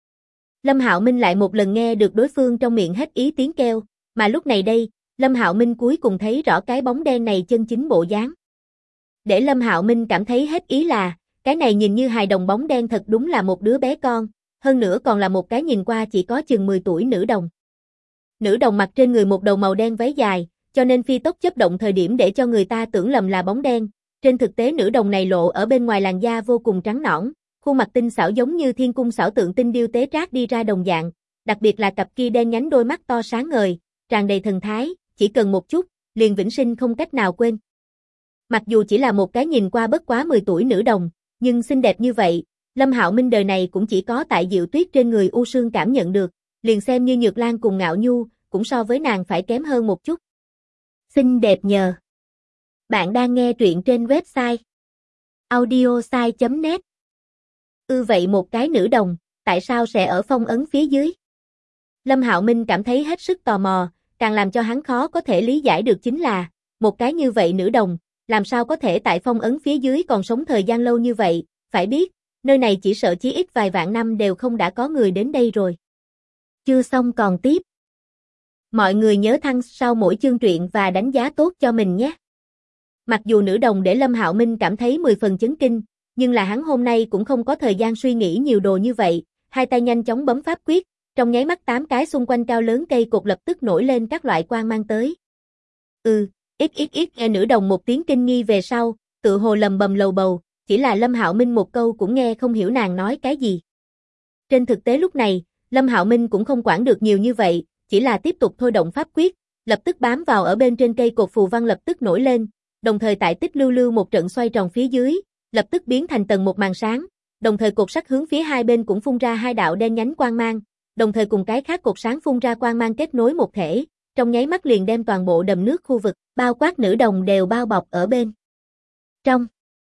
S1: Lâm Hạo Minh lại một lần nghe được đối phương trong miệng hết ý tiếng kêu, mà lúc này đây, Lâm Hạo Minh cuối cùng thấy rõ cái bóng đen này chân chính bộ dáng. Để Lâm Hạo Minh cảm thấy hết ý là, cái này nhìn như hài đồng bóng đen thật đúng là một đứa bé con, hơn nữa còn là một cái nhìn qua chỉ có chừng 10 tuổi nữ đồng. Nữ đồng mặc trên người một đầu màu đen váy dài, cho nên phi tốc chớp động thời điểm để cho người ta tưởng lầm là bóng đen. Trên thực tế nữ đồng này lộ ở bên ngoài làn da vô cùng trắng nõn, khuôn mặt tinh xảo giống như thiên cung xảo tượng tinh điêu tế trác đi ra đồng dạng, đặc biệt là cặp kia đen nhánh đôi mắt to sáng ngời, tràn đầy thần thái, chỉ cần một chút, liền vĩnh sinh không cách nào quên. Mặc dù chỉ là một cái nhìn qua bất quá 10 tuổi nữ đồng, nhưng xinh đẹp như vậy, Lâm Hạo Minh đời này cũng chỉ có tại Diệu Tuyết trên người U Sương cảm nhận được, liền xem như Nhược Lan cùng Ngạo Nhu, cũng so với nàng phải kém hơn một chút. Xinh đẹp nhờ. Bạn đang nghe truyện trên website audiosai.net. Vậy một cái nữ đồng, tại sao sẽ ở phong ấn phía dưới? Lâm Hạo Minh cảm thấy hết sức tò mò, càng làm cho hắn khó có thể lý giải được chính là, một cái như vậy nữ đồng, làm sao có thể tại phong ấn phía dưới còn sống thời gian lâu như vậy, phải biết, nơi này chỉ sợ chí ít vài vạn năm đều không đã có người đến đây rồi. Chưa xong còn tiếp. Mọi người nhớ thăng sau mỗi chương truyện và đánh giá tốt cho mình nhé. Mặc dù nữ đồng để Lâm Hạo Minh cảm thấy 10 phần chấn kinh, nhưng là hắn hôm nay cũng không có thời gian suy nghĩ nhiều đồ như vậy, hai tay nhanh chóng bấm pháp quyết, trong nháy mắt 8 cái xung quanh cao lớn cây cột lập tức nổi lên các loại quang mang tới. Nghe nữ đồng một tiếng kinh nghi về sau, tự hồ lầm bầm lầu bầu, chỉ là Lâm Hạo Minh một câu cũng nghe không hiểu nàng nói cái gì. Trên thực tế lúc này, Lâm Hạo Minh cũng không quản được nhiều như vậy, chỉ là tiếp tục thôi động pháp quyết, lập tức bám vào ở bên trên cây cột phù văn lập tức nổi lên, đồng thời tại tích lưu lưu một trận xoay tròn phía dưới, lập tức biến thành tầng một màn sáng, đồng thời cột sắt hướng phía hai bên cũng phun ra hai đạo đen nhánh quang mang, đồng thời cùng cái khác cột sáng phun ra quang mang kết nối một thể, trong nháy mắt liền đem toàn bộ đầm nước khu vực, bao quát nữ đồng đều bao bọc ở bên trong.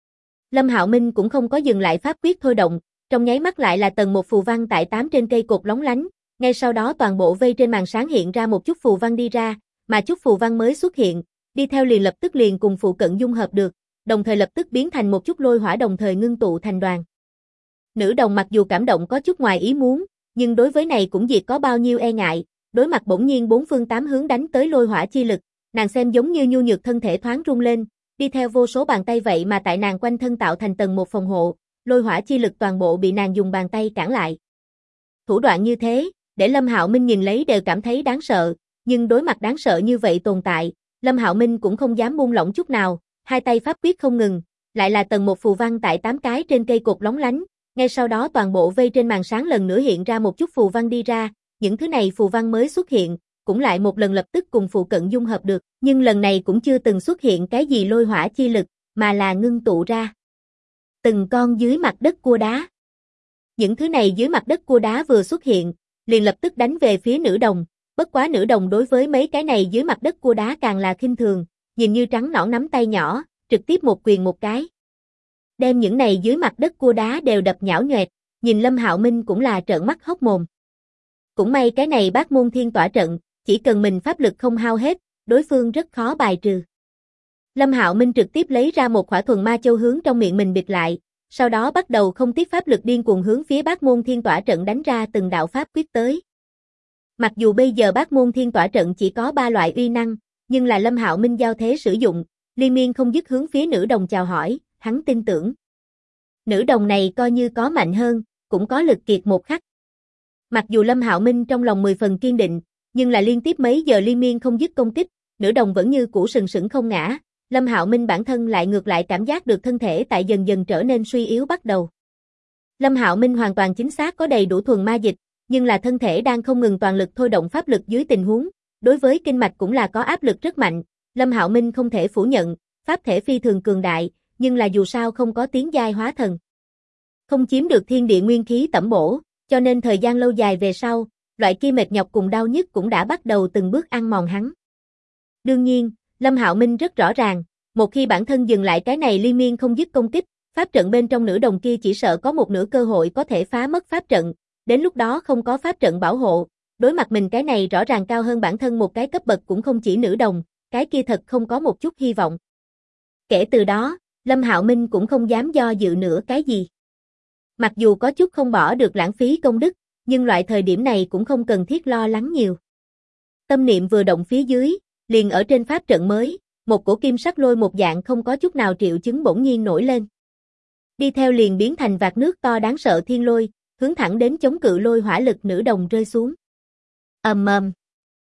S1: Lâm Hạo Minh cũng không có dừng lại pháp quyết thôi động, trong nháy mắt lại là tầng một phù văn tại 8 trên cây cột lóng lánh, ngay sau đó toàn bộ vây trên màn sáng hiện ra một chút phù văn đi ra, mà chút phù văn mới xuất hiện, đi theo liền lập tức liền cùng phụ cận dung hợp được, đồng thời lập tức biến thành một chút lôi hỏa đồng thời ngưng tụ thành đoàn. Nữ đồng mặc dù cảm động có chút ngoài ý muốn, nhưng đối với này cũng diệt có bao nhiêu e ngại, đối mặt bỗng nhiên bốn phương tám hướng đánh tới lôi hỏa chi lực, nàng xem giống như nhu nhược thân thể thoáng rung lên, đi theo vô số bàn tay vậy mà tại nàng quanh thân tạo thành tầng một phòng hộ, lôi hỏa chi lực toàn bộ bị nàng dùng bàn tay cản lại. Thủ đoạn như thế, để Lâm Hạo Minh nhìn lấy đều cảm thấy đáng sợ, nhưng đối mặt đáng sợ như vậy tồn tại, Lâm Hạo Minh cũng không dám buông lỏng chút nào, hai tay pháp quyết không ngừng, lại là tầng một phù văn tại 8 cái trên cây cột lóng lánh, ngay sau đó toàn bộ vây trên màn sáng lần nữa hiện ra một chút phù văn đi ra, những thứ này phù văn mới xuất hiện, cũng lại một lần lập tức cùng phụ cận dung hợp được, nhưng lần này cũng chưa từng xuất hiện cái gì lôi hỏa chi lực, mà là ngưng tụ ra từng con dưới mặt đất cua đá. Những thứ này dưới mặt đất cua đá vừa xuất hiện, liền lập tức đánh về phía nữ đồng, bất quá nữ đồng đối với mấy cái này dưới mặt đất cua đá càng là khinh thường, nhìn như trắng nõn nắm tay nhỏ, trực tiếp một quyền một cái. Đem những này dưới mặt đất cua đá đều đập nhão nhoẹt, nhìn Lâm Hạo Minh cũng là trợn mắt hốc mồm. Cũng may cái này Bát Môn Thiên Tỏa trận, chỉ cần mình pháp lực không hao hết, đối phương rất khó bài trừ. Lâm Hạo Minh trực tiếp lấy ra một khỏa thuần ma châu hướng trong miệng mình bịt lại, sau đó bắt đầu không tiếc pháp lực điên cuồng hướng phía Bát Môn Thiên Tỏa trận đánh ra từng đạo pháp quyết tới. Mặc dù bây giờ Bát Môn Thiên Tỏa trận chỉ có 3 loại uy năng, nhưng là Lâm Hạo Minh giao thế sử dụng, liên miên không dứt hướng phía nữ đồng chào hỏi, hắn tin tưởng. Nữ đồng này coi như có mạnh hơn, cũng có lực kiệt một khắc. Mặc dù Lâm Hạo Minh trong lòng 10 phần kiên định, nhưng là liên tiếp mấy giờ liên miên không dứt công kích, nữ đồng vẫn như cũ sừng sững không ngã, Lâm Hạo Minh bản thân lại ngược lại cảm giác được thân thể tại dần dần trở nên suy yếu bắt đầu. Lâm Hạo Minh hoàn toàn chính xác có đầy đủ thuần ma dịch, nhưng là thân thể đang không ngừng toàn lực thôi động pháp lực dưới tình huống, đối với kinh mạch cũng là có áp lực rất mạnh, Lâm Hạo Minh không thể phủ nhận, pháp thể phi thường cường đại, nhưng là dù sao không có tiến giai hóa thần. không chiếm được thiên địa nguyên khí tẩm bổ, cho nên thời gian lâu dài về sau, loại kia mệt nhọc cùng đau nhức cũng đã bắt đầu từng bước ăn mòn hắn. Đương nhiên, Lâm Hạo Minh rất rõ ràng, một khi bản thân dừng lại cái này liên miên không dứt công kích, pháp trận bên trong nữ đồng kia chỉ sợ có một nửa cơ hội có thể phá mất pháp trận, đến lúc đó không có pháp trận bảo hộ, đối mặt mình cái này rõ ràng cao hơn bản thân một cái cấp bậc cũng không chỉ nữ đồng, cái kia thật không có một chút hy vọng. Kể từ đó, Lâm Hạo Minh cũng không dám do dự nữa cái gì. Mặc dù có chút không bỏ được lãng phí công đức, nhưng loại thời điểm này cũng không cần thiết lo lắng nhiều. Tâm niệm vừa động phía dưới, liền ở trên pháp trận mới, một cổ kim sắc lôi một dạng không có chút nào triệu chứng bỗng nhiên nổi lên. Đi theo liền biến thành vạt nước to đáng sợ thiên lôi, hướng thẳng đến chống cự lôi hỏa lực nữ đồng rơi xuống. Ầm ầm.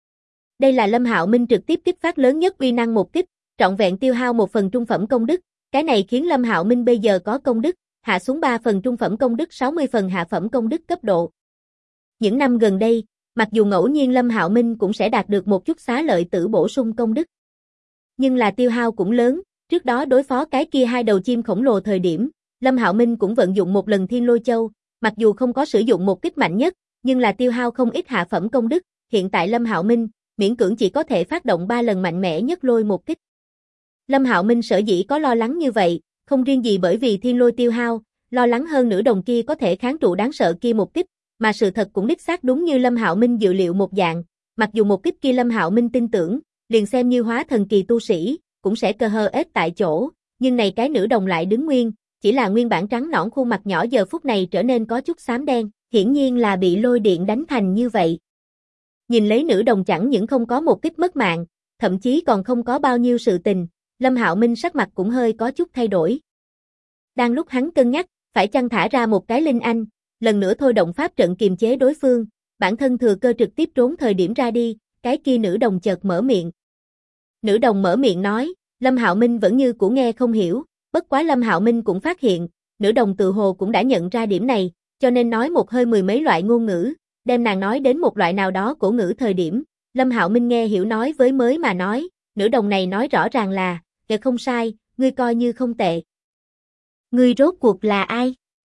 S1: Đây là Lâm Hạo Minh trực tiếp kích phát lớn nhất uy năng một kích, trọn vẹn tiêu hao 1 phần trung phẩm công đức, cái này khiến Lâm Hạo Minh bây giờ có công đức, hạ xuống 3 phần trung phẩm công đức 60 phần hạ phẩm công đức cấp độ. Những năm gần đây, mặc dù ngẫu nhiên Lâm Hạo Minh cũng sẽ đạt được một chút xá lợi tử bổ sung công đức. Nhưng là tiêu hao cũng lớn, trước đó đối phó cái kia hai đầu chim khổng lồ thời điểm, Lâm Hạo Minh cũng vận dụng một lần Thiên Lôi Châu, mặc dù không có sử dụng một kích mạnh nhất, nhưng là tiêu hao không ít hạ phẩm công đức, hiện tại Lâm Hạo Minh miễn cưỡng chỉ có thể phát động 3 lần mạnh mẽ nhất lôi một kích. Lâm Hạo Minh sở dĩ có lo lắng như vậy, không riêng gì bởi vì thiên lôi tiêu hao, lo lắng hơn nữ đồng kia có thể kháng trụ đáng sợ kia một kích, mà sự thật cũng đích xác đúng như Lâm Hạo Minh dự liệu một dạng, mặc dù một kích kia Lâm Hạo Minh tin tưởng, liền xem như hóa thần kỳ tu sĩ, cũng sẽ cơ hơ ết tại chỗ, nhưng này cái nữ đồng lại đứng nguyên, chỉ là nguyên bản trắng nõn khuôn mặt nhỏ giờ phút này trở nên có chút xám đen, hiển nhiên là bị lôi điện đánh thành như vậy. Nhìn lấy nữ đồng chẳng những không có một kích mất mạng, thậm chí còn không có bao nhiêu sự tình, Lâm Hạo Minh sắc mặt cũng hơi có chút thay đổi. Đang lúc hắn cân nhắc, phải chăng thả ra một cái linh anh, lần nữa thôi động pháp trận kiềm chế đối phương, bản thân thừa cơ trực tiếp trốn thời điểm ra đi, cái kia nữ đồng chợt mở miệng. Nữ đồng mở miệng nói, Lâm Hạo Minh vẫn như cũ nghe không hiểu, bất quá Lâm Hạo Minh cũng phát hiện, nữ đồng tự hồ cũng đã nhận ra điểm này, cho nên nói một hơi 10 mấy loại ngôn ngữ, đem nàng nói đến một loại nào đó cổ ngữ thời điểm, Lâm Hạo Minh nghe hiểu nói với mới mà nói, nữ đồng này nói rõ ràng là, không sai, ngươi coi như không tệ. Ngươi rốt cuộc là ai?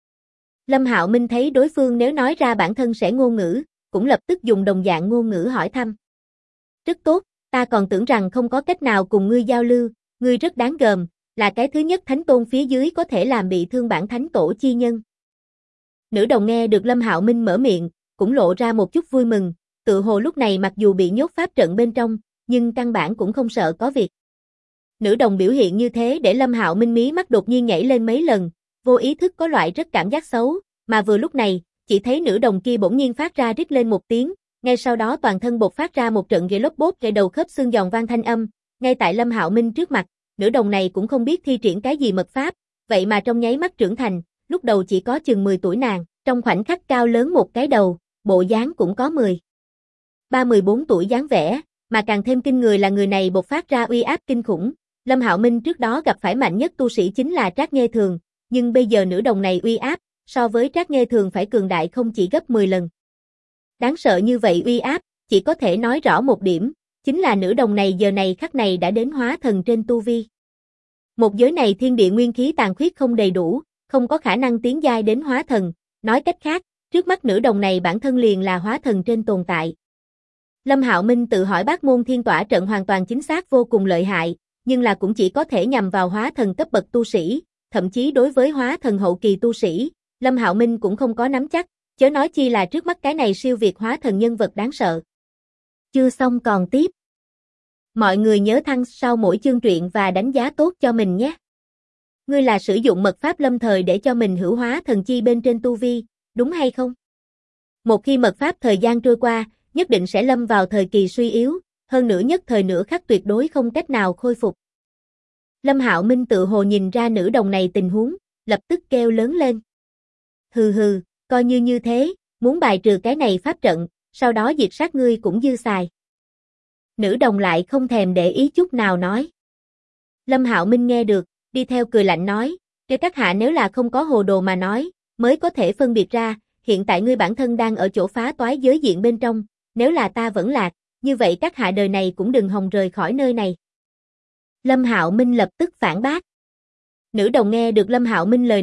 S1: Lâm Hạo Minh thấy đối phương nếu nói ra bản thân sẽ ngôn ngữ, cũng lập tức dùng đồng dạng ngôn ngữ hỏi thăm. Rất tốt, ta còn tưởng rằng không có cách nào cùng ngươi giao lưu, ngươi rất đáng gờm, là cái thứ nhất thánh tôn phía dưới có thể làm bị thương bản thánh tổ chi nhân. Nữ đồng nghe được Lâm Hạo Minh mở miệng, cũng lộ ra một chút vui mừng, tự hồ lúc này mặc dù bị nhốt pháp trận bên trong, nhưng căn bản cũng không sợ có việc. Nữ đồng biểu hiện như thế để Lâm Hạo Minh mí mắt đột nhiên nhảy lên mấy lần, vô ý thức có loại rất cảm giác xấu, mà vừa lúc này, chỉ thấy nữ đồng kia bỗng nhiên phát ra rít lên một tiếng, ngay sau đó toàn thân bộc phát ra một trận ghê lốp bốp gãy đầu khớp xương giòn vang thanh âm, ngay tại Lâm Hạo Minh trước mặt, nữ đồng này cũng không biết thi triển cái gì mật pháp, vậy mà trong nháy mắt trưởng thành, lúc đầu chỉ có chừng 10 tuổi nàng, trong khoảnh khắc cao lớn một cái đầu, bộ dáng cũng có 13-14 tuổi dáng vẻ, mà càng thêm kinh người là người này bộc phát ra uy áp kinh khủng. Lâm Hạo Minh trước đó gặp phải mạnh nhất tu sĩ chính là Trác Nghê Thường, nhưng bây giờ nữ đồng này uy áp, so với Trác Nghê Thường phải cường đại không chỉ gấp 10 lần. Đáng sợ như vậy uy áp, chỉ có thể nói rõ một điểm, chính là nữ đồng này giờ này khắc này đã đến hóa thần trên tu vi. Một giới này thiên địa nguyên khí tàn khuyết không đầy đủ, không có khả năng tiến giai đến hóa thần, nói cách khác, trước mắt nữ đồng này bản thân liền là hóa thần trên tồn tại. Lâm Hạo Minh tự hỏi Bát Môn Thiên Tỏa trận hoàn toàn chính xác vô cùng lợi hại, nhưng là cũng chỉ có thể nhằm vào hóa thần cấp bậc tu sĩ, thậm chí đối với hóa thần hậu kỳ tu sĩ, Lâm Hạo Minh cũng không có nắm chắc, chớ nói chi là trước mắt cái này siêu việt hóa thần nhân vật đáng sợ. Chưa xong còn tiếp. Mọi người nhớ thăng sau mỗi chương truyện và đánh giá tốt cho mình nhé. Ngươi là sử dụng mật pháp lâm thời để cho mình hữu hóa thần chi bên trên tu vi, đúng hay không? Một khi mật pháp thời gian trôi qua, nhất định sẽ lâm vào thời kỳ suy yếu, hơn nữa nhất thời nửa khắc tuyệt đối không cách nào khôi phục. Lâm Hạo Minh tự hồ nhìn ra nữ đồng này tình huống, lập tức kêu lớn lên. Hừ hừ, coi như thế, muốn bài trừ cái này pháp trận, sau đó diệt sát ngươi cũng dư xài. Nữ đồng lại không thèm để ý chút nào nói. Lâm Hạo Minh nghe được, đi theo cười lạnh nói, cho các hạ nếu là không có hồ đồ mà nói, mới có thể phân biệt ra, hiện tại ngươi bản thân đang ở chỗ phá toái giới diện bên trong, nếu là ta vẫn lạc, như vậy các hạ đời này cũng đừng hòng rời khỏi nơi này. Lâm Hạo Minh lập tức phản bác. Nữ đồng nghe được Lâm Hạo Minh lời này,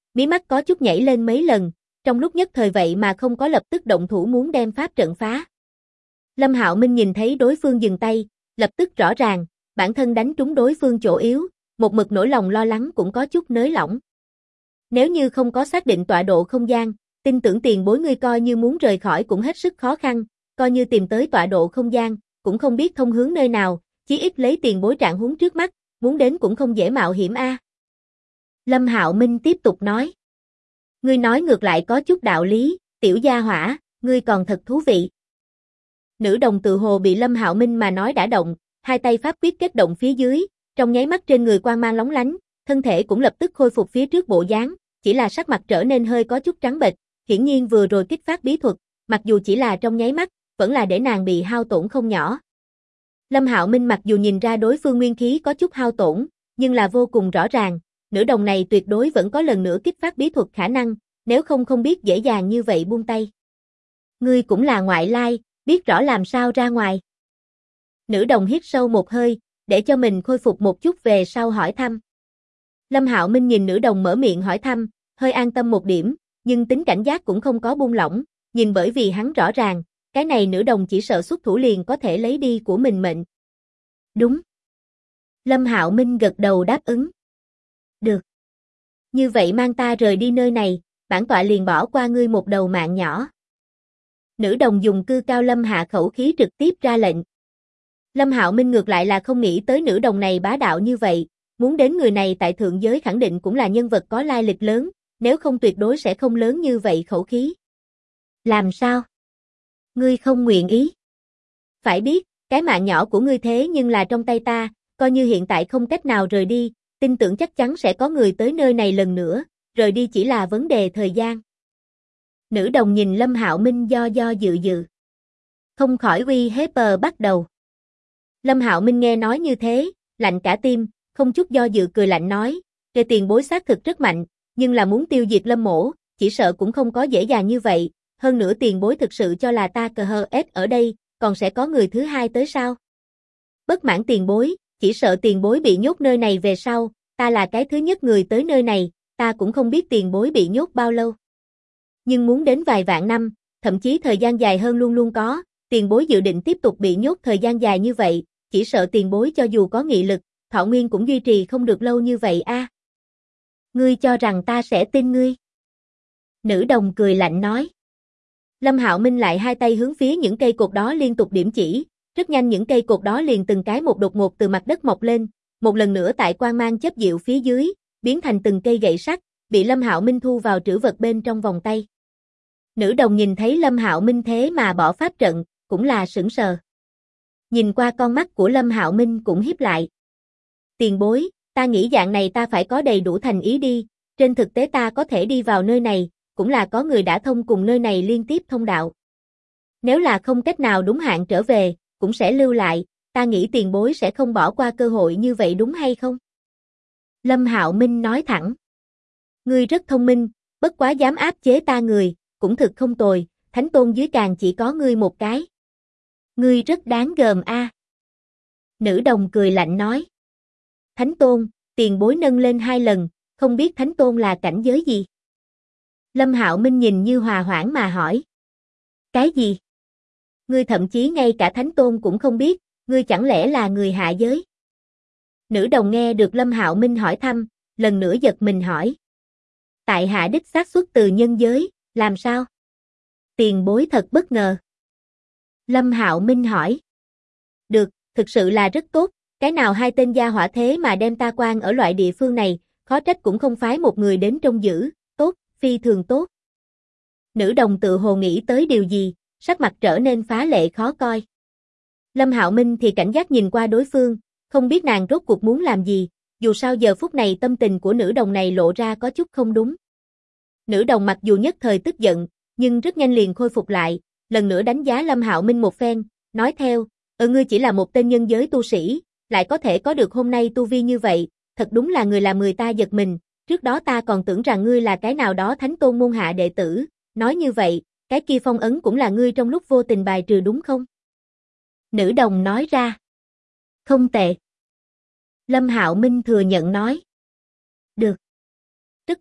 S1: mí mắt có chút nhảy lên mấy lần, trong lúc nhất thời vậy mà không có lập tức động thủ muốn đem pháp trận phá. Lâm Hạo Minh nhìn thấy đối phương dừng tay, lập tức rõ ràng, bản thân đánh trúng đối phương chỗ yếu, một mực nỗi lòng lo lắng cũng có chút nới lỏng. Nếu như không có xác định tọa độ không gian, tin tưởng tiền bối ngươi coi như muốn rời khỏi cũng hết sức khó khăn, coi như tìm tới tọa độ không gian, cũng không biết thông hướng nơi nào, chí ít lấy tiền bối trạng huống trước mắt, muốn đến cũng không dễ mạo hiểm a. Lâm Hạo Minh tiếp tục nói. Ngươi nói ngược lại có chút đạo lý, tiểu gia hỏa, ngươi còn thật thú vị. Nữ đồng tự hồ bị Lâm Hạo Minh mà nói đã động, hai tay pháp quyết kết động phía dưới, trong nháy mắt trên người quang mang lóng lánh, thân thể cũng lập tức khôi phục phía trước bộ dáng, chỉ là sắc mặt trở nên hơi có chút trắng bệch, hiển nhiên vừa rồi kích phát bí thuật, mặc dù chỉ là trong nháy mắt, vẫn là để nàng bị hao tổn không nhỏ. Lâm Hạo Minh mặc dù nhìn ra đối phương nguyên khí có chút hao tổn, nhưng là vô cùng rõ ràng, nữ đồng này tuyệt đối vẫn có lần nữa kích phát bí thuật khả năng, nếu không không biết dễ dàng như vậy buông tay. Ngươi cũng là ngoại lai, biết rõ làm sao ra ngoài. Nữ đồng hít sâu một hơi, để cho mình khôi phục một chút về sau hỏi thăm. Lâm Hạo Minh nhìn nữ đồng mở miệng hỏi thăm, hơi an tâm một điểm, nhưng tính cảnh giác cũng không có buông lỏng, nhìn bởi vì hắn rõ ràng, cái này nữ đồng chỉ sợ xuất thủ liền có thể lấy đi của mình mệnh. Đúng. Lâm Hạo Minh gật đầu đáp ứng. Được. Như vậy mang ta rời đi nơi này, bản tọa liền bỏ qua ngươi một đầu mạng nhỏ. Nữ đồng dùng cư cao lâm hạ khẩu khí trực tiếp ra lệnh. Lâm Hạo Minh ngược lại là không nghĩ tới nữ đồng này bá đạo như vậy, muốn đến người này tại thượng giới khẳng định cũng là nhân vật có lai lịch lớn, nếu không tuyệt đối sẽ không lớn như vậy khẩu khí. Làm sao? Ngươi không nguyện ý? Phải biết, cái mạng nhỏ của ngươi thế nhưng là trong tay ta, coi như hiện tại không cách nào rời đi, tin tưởng chắc chắn sẽ có người tới nơi này lần nữa, rời đi chỉ là vấn đề thời gian. Nữ đồng nhìn Lâm Hạo Minh do dự dự. Không khỏi uy hiếp bắt đầu. Lâm Hạo Minh nghe nói như thế, lạnh cả tim, không chút do dự cười lạnh nói, kê tiền bối xác thực rất mạnh, nhưng là muốn tiêu diệt Lâm mỗ, chỉ sợ cũng không có dễ dàng như vậy, hơn nữa tiền bối thực sự cho là ta cờ hờ ết ở đây, còn sẽ có người thứ hai tới sao? Bất mãn tiền bối, chỉ sợ tiền bối bị nhốt nơi này về sau, ta là cái thứ nhất người tới nơi này, ta cũng không biết tiền bối bị nhốt bao lâu. Nhưng muốn đến vài vạn năm, thậm chí thời gian dài hơn luôn luôn có, tiền bối dự định tiếp tục bị nhốt thời gian dài như vậy, chỉ sợ tiền bối cho dù có nghị lực, thọ nguyên cũng duy trì không được lâu như vậy a. Ngươi cho rằng ta sẽ tin ngươi? Nữ đồng cười lạnh nói. Lâm Hạo Minh lại hai tay hướng phía những cây cột đó liên tục điểm chỉ, rất nhanh những cây cột đó liền từng cái một đột ngột từ mặt đất mọc lên, một lần nữa tại quang mang chớp diệu phía dưới, biến thành từng cây gậy sắt, bị Lâm Hạo Minh thu vào trữ vật bên trong vòng tay. Nữ đồng nhìn thấy Lâm Hạo Minh thế mà bỏ pháp trận, cũng là sững sờ. Nhìn qua con mắt của Lâm Hạo Minh cũng híp lại. Tiền bối, ta nghĩ dạng này ta phải có đầy đủ thành ý đi, trên thực tế ta có thể đi vào nơi này, cũng là có người đã thông cùng nơi này liên tiếp thông đạo. Nếu là không cách nào đúng hạn trở về, cũng sẽ lưu lại, ta nghĩ tiền bối sẽ không bỏ qua cơ hội như vậy đúng hay không? Lâm Hạo Minh nói thẳng. Ngươi rất thông minh, bất quá dám áp chế ta người, cũng thực không tồi, thánh tôn dưới càng chỉ có ngươi một cái. Ngươi rất đáng gờm a. Nữ đồng cười lạnh nói. Thánh tôn, tiền bối nâng lên 2 lần, không biết thánh tôn là cảnh giới gì? Lâm Hạo Minh nhìn như hòa hoãn mà hỏi. Cái gì? Ngươi thậm chí ngay cả thánh tôn cũng không biết, ngươi chẳng lẽ là người hạ giới? Nữ đồng nghe được Lâm Hạo Minh hỏi thăm, lần nữa giật mình hỏi. Tại hạ đích xác xuất từ nhân giới, làm sao? Tiền bối thật bất ngờ. Lâm Hạo Minh hỏi. Được, thực sự là rất tốt, cái nào hai tên gia hỏa thế mà đem ta quan ở loại địa phương này, khó trách cũng không phái một người đến trông giữ, tốt, phi thường tốt. Nữ đồng tự hồ nghĩ tới điều gì, sắc mặt trở nên phá lệ khó coi. Lâm Hạo Minh thì cảnh giác nhìn qua đối phương, không biết nàng rốt cuộc muốn làm gì, dù sao giờ phút này tâm tình của nữ đồng này lộ ra có chút không đúng. Nữ đồng mặc dù nhất thời tức giận, nhưng rất nhanh liền khôi phục lại, lần nữa đánh giá Lâm Hạo Minh một phen, nói theo, ngươi chỉ là một tên nhân giới tu sĩ, lại có thể có được hôm nay tu vi như vậy, thật đúng là người làm người ta giật mình, trước đó ta còn tưởng rằng ngươi là cái nào đó thánh tôn môn hạ đệ tử, nói như vậy, cái kia phong ấn cũng là ngươi trong lúc vô tình bài trừ đúng không? Nữ đồng nói ra. Không tệ. Lâm Hạo Minh thừa nhận nói. Được. Rất tốt,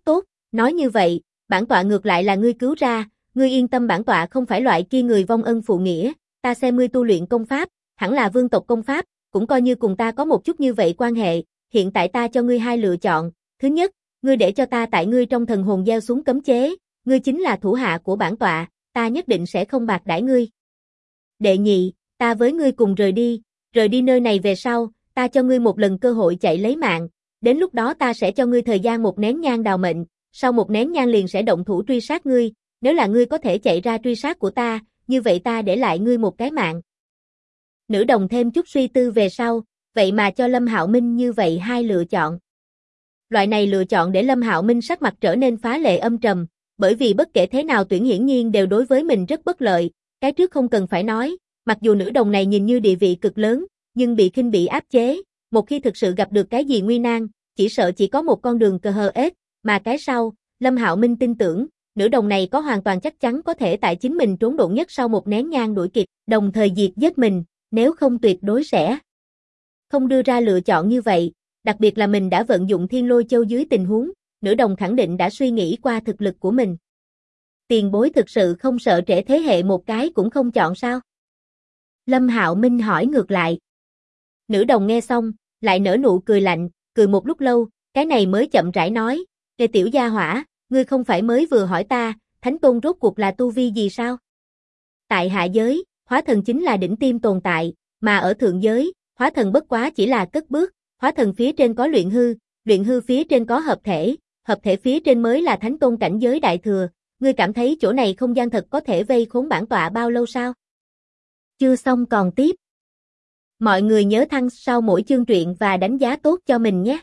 S1: Nói như vậy, bản tọa ngược lại là ngươi cứu ra, ngươi yên tâm bản tọa không phải loại kia người vong ân phụ nghĩa, ta xem ngươi tu luyện công pháp, hẳn là vương tộc công pháp, cũng coi như cùng ta có một chút như vậy quan hệ, hiện tại ta cho ngươi hai lựa chọn, thứ nhất, ngươi để cho ta tại ngươi trong thần hồn gieo xuống cấm chế, ngươi chính là thủ hạ của bản tọa, ta nhất định sẽ không bạc đãi ngươi. Đệ nhị, ta với ngươi cùng rời đi nơi này về sau, ta cho ngươi một lần cơ hội chạy lấy mạng, đến lúc đó ta sẽ cho ngươi thời gian một nén nhang đào mệnh, sau một nén nhang liền sẽ động thủ truy sát ngươi, nếu là ngươi có thể chạy ra truy sát của ta, như vậy ta để lại ngươi một cái mạng. Nữ đồng thêm chút suy tư về sau, vậy mà cho Lâm Hạo Minh như vậy hai lựa chọn. Loại này lựa chọn để Lâm Hạo Minh sắc mặt trở nên phá lệ âm trầm, bởi vì bất kể thế nào tuyển hiển nhiên đều đối với mình rất bất lợi, cái trước không cần phải nói, mặc dù nữ đồng này nhìn như địa vị cực lớn, nhưng bị khinh bị áp chế, một khi thực sự gặp được cái gì nguy nan, chỉ sợ chỉ có một con đường cờ hờ ết, mà cái sau, Lâm Hạo Minh tin tưởng, nữ đồng này có hoàn toàn chắc chắn có thể tại chính mình trốn độn nhất sau một nén nhang đuổi kịp, đồng thời diệt giết mình, nếu không tuyệt đối sẽ không đưa ra lựa chọn như vậy, đặc biệt là mình đã vận dụng Thiên Lôi Châu dưới tình huống, nữ đồng khẳng định đã suy nghĩ qua thực lực của mình. Tiền bối thực sự không sợ trễ thế hệ một cái cũng không chọn sao? Lâm Hạo Minh hỏi ngược lại. Nữ đồng nghe xong, lại nở nụ cười lạnh, cười một lúc lâu, cái này mới chậm rãi nói, "Ê tiểu gia hỏa, ngươi không phải mới vừa hỏi ta, Thánh Tôn rốt cuộc là tu vi gì sao?" Tại hạ giới, hóa thần chính là đỉnh tiêm tồn tại, mà ở thượng giới, hóa thần bất quá chỉ là cất bước, hóa thần phía trên có luyện hư phía trên có hợp thể phía trên mới là Thánh Tôn cảnh giới đại thừa, ngươi cảm thấy chỗ này không gian thật có thể vây khốn bản tọa bao lâu sao? Chưa xong còn tiếp. Mọi người nhớ thăng sau mỗi chương truyện và đánh giá tốt cho mình nhé.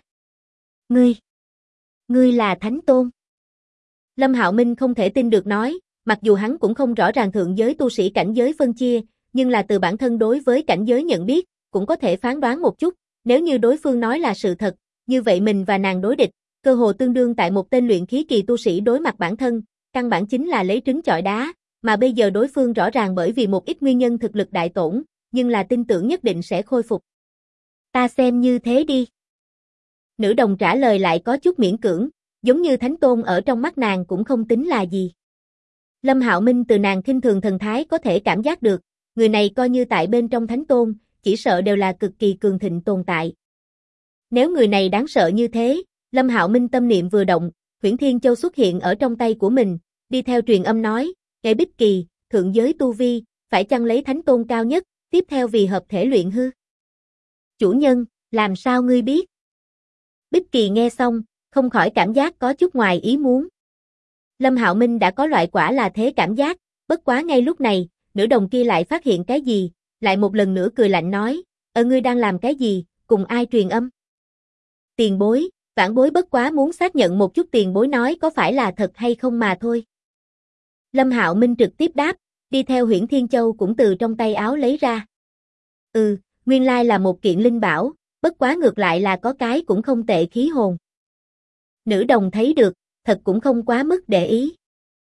S1: Ngươi là Thánh Tôn. Lâm Hạo Minh không thể tin được nói, mặc dù hắn cũng không rõ ràng thượng giới tu sĩ cảnh giới phân chia, nhưng là từ bản thân đối với cảnh giới nhận biết, cũng có thể phán đoán một chút, nếu như đối phương nói là sự thật, như vậy mình và nàng đối địch, cơ hồ tương đương tại một tên luyện khí kỳ tu sĩ đối mặt bản thân, căn bản chính là lấy trứng chọi đá, mà bây giờ đối phương rõ ràng bởi vì một ít nguyên nhân thực lực đại tổn, nhưng là tin tưởng nhất định sẽ khôi phục. Ta xem như thế đi. Nữ đồng trả lời lại có chút miễn cưỡng, giống như Thánh Tôn ở trong mắt nàng cũng không tính là gì. Lâm Hạo Minh từ nàng khinh thường thần thái có thể cảm giác được, người này coi như tại bên trong Thánh Tôn, chỉ sợ đều là cực kỳ cường thịnh tồn tại. Nếu người này đáng sợ như thế, Lâm Hạo Minh tâm niệm vừa động, Huyễn Thiên Châu xuất hiện ở trong tay của mình, đi theo truyền âm nói, "Ê Bích Kỳ, thượng giới tu vi, phải chăng lấy Thánh Tôn cao nhất, tiếp theo vì hợp thể luyện hư?" "Chủ nhân, làm sao ngươi biết?" Bích Kỳ nghe xong, không khỏi cảm giác có chút ngoài ý muốn. Lâm Hạo Minh đã có loại quả là thế cảm giác, bất quá ngay lúc này, nữ đồng kia lại phát hiện cái gì, lại một lần nữa cười lạnh nói, ngươi đang làm cái gì, cùng ai truyền âm?" "Tiền bối, vãn bối bất quá muốn xác nhận một chút tiền bối nói có phải là thật hay không mà thôi." Lâm Hạo Minh trực tiếp đáp, đi theo Huyễn Thiên Châu cũng từ trong tay áo lấy ra. Nguyên lai là một kiện linh bảo, bất quá ngược lại là có cái cũng không tệ khí hồn. Nữ đồng thấy được, thật cũng không quá mức để ý.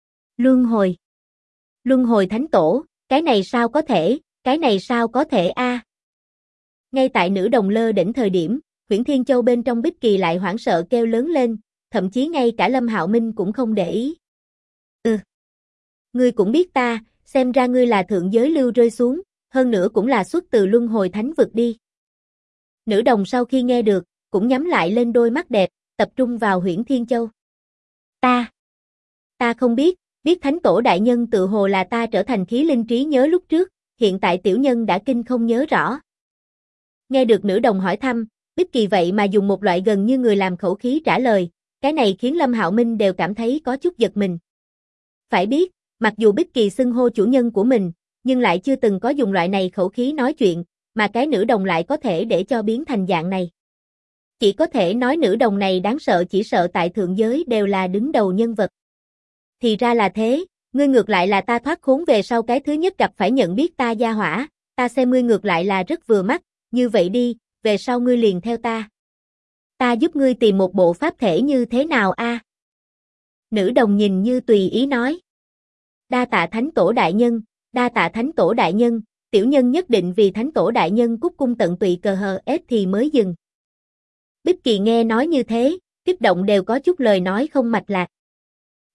S1: Luân hồi thánh tổ, cái này sao có thể a? Ngay tại nữ đồng lơ đỉnh thời điểm, Huyễn Thiên Châu bên trong Bích Kỳ lại hoảng sợ kêu lớn lên, thậm chí ngay cả Lâm Hạo Minh cũng không để ý. Ngươi cũng biết ta, xem ra ngươi là thượng giới lưu rơi xuống, hơn nữa cũng là xuất từ luân hồi thánh vực đi. Nữ đồng sau khi nghe được, cũng nhắm lại lên đôi mắt đẹp, tập trung vào Huyễn Thiên Châu. Ta không biết Thánh Tổ đại nhân tự hồ là ta trở thành khí linh trí nhớ lúc trước, hiện tại tiểu nhân đã kinh không nhớ rõ. Nghe được nữ đồng hỏi thăm, Bích Kỳ vậy mà dùng một loại gần như người làm khẩu khí trả lời, cái này khiến Lâm Hạo Minh đều cảm thấy có chút giật mình. Phải biết, mặc dù Bích Kỳ xưng hô chủ nhân của mình, nhưng lại chưa từng có dùng loại này khẩu khí nói chuyện, mà cái nữ đồng lại có thể để cho biến thành dạng này. Chỉ có thể nói nữ đồng này đáng sợ, chỉ sợ tại thượng giới đều là đứng đầu nhân vật. Thì ra là thế, ngươi ngược lại là ta thoát khốn về sau cái thứ nhất gặp phải nhận biết ta gia hỏa, ta xem ngươi ngược lại là rất vừa mắt, như vậy đi, về sau ngươi liền theo ta. Ta giúp ngươi tìm một bộ pháp thể như thế nào a? Nữ đồng nhìn như tùy ý nói. Đa tạ Thánh Tổ đại nhân, tiểu nhân nhất định vì Thánh Tổ đại nhân cúc cung tận tụy cờ hờ ết thì mới dừng. Bích Kỳ nghe nói như thế, kích động đều có chút lời nói không mạch lạc.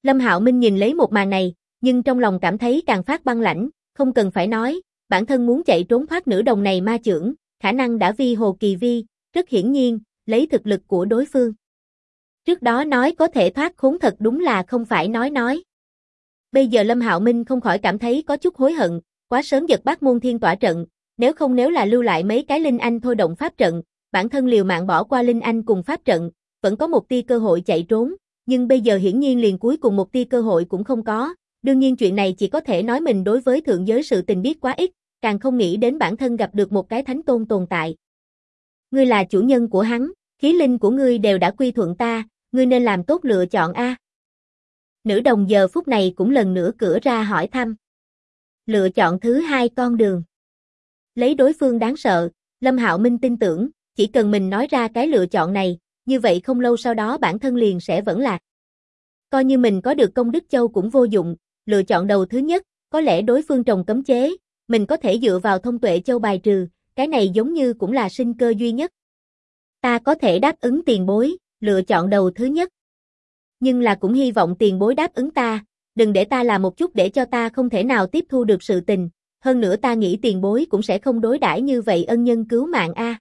S1: Lâm Hạo Minh nhìn lấy một màn này, nhưng trong lòng cảm thấy càng phát băng lãnh, không cần phải nói, bản thân muốn chạy trốn thoát nữ đồng này ma chưởng, khả năng đã vi hồ kỳ vi, rất hiển nhiên, lấy thực lực của đối phương. Trước đó nói có thể thoát khốn thật đúng là không phải nói. Bây giờ Lâm Hạo Minh không khỏi cảm thấy có chút hối hận, quá sớm giật Bát Môn Thiên Tỏa trận, nếu là lưu lại mấy cái linh anh thôi động pháp trận, bản thân liều mạng bỏ qua linh anh cùng pháp trận, vẫn có một tia cơ hội chạy trốn, nhưng bây giờ hiển nhiên liền cuối cùng một tia cơ hội cũng không có, đương nhiên chuyện này chỉ có thể nói mình đối với thượng giới sự tình biết quá ít, càng không nghĩ đến bản thân gặp được một cái thánh tôn tồn tại. Ngươi là chủ nhân của hắn, khí linh của ngươi đều đã quy thuận ta, ngươi nên làm tốt lựa chọn a. Nữ đồng giờ phút này cũng lần nữa cửa ra hỏi thăm. Lựa chọn thứ hai con đường. Lấy đối phương đáng sợ, Lâm Hạo Minh tin tưởng, chỉ cần mình nói ra cái lựa chọn này, như vậy không lâu sau đó bản thân liền sẽ vẫn lạc. Coi như mình có được công đức châu cũng vô dụng, lựa chọn đầu thứ nhất, có lẽ đối phương trồng cấm chế, mình có thể dựa vào thông tuệ châu bài trừ, cái này giống như cũng là sinh cơ duy nhất. Ta có thể đáp ứng tiền bối, lựa chọn đầu thứ nhất. Nhưng là cũng hy vọng tiền bối đáp ứng ta, đừng để ta làm một chút để cho ta không thể nào tiếp thu được sự tình, hơn nữa ta nghĩ tiền bối cũng sẽ không đối đãi như vậy ân nhân cứu mạng a.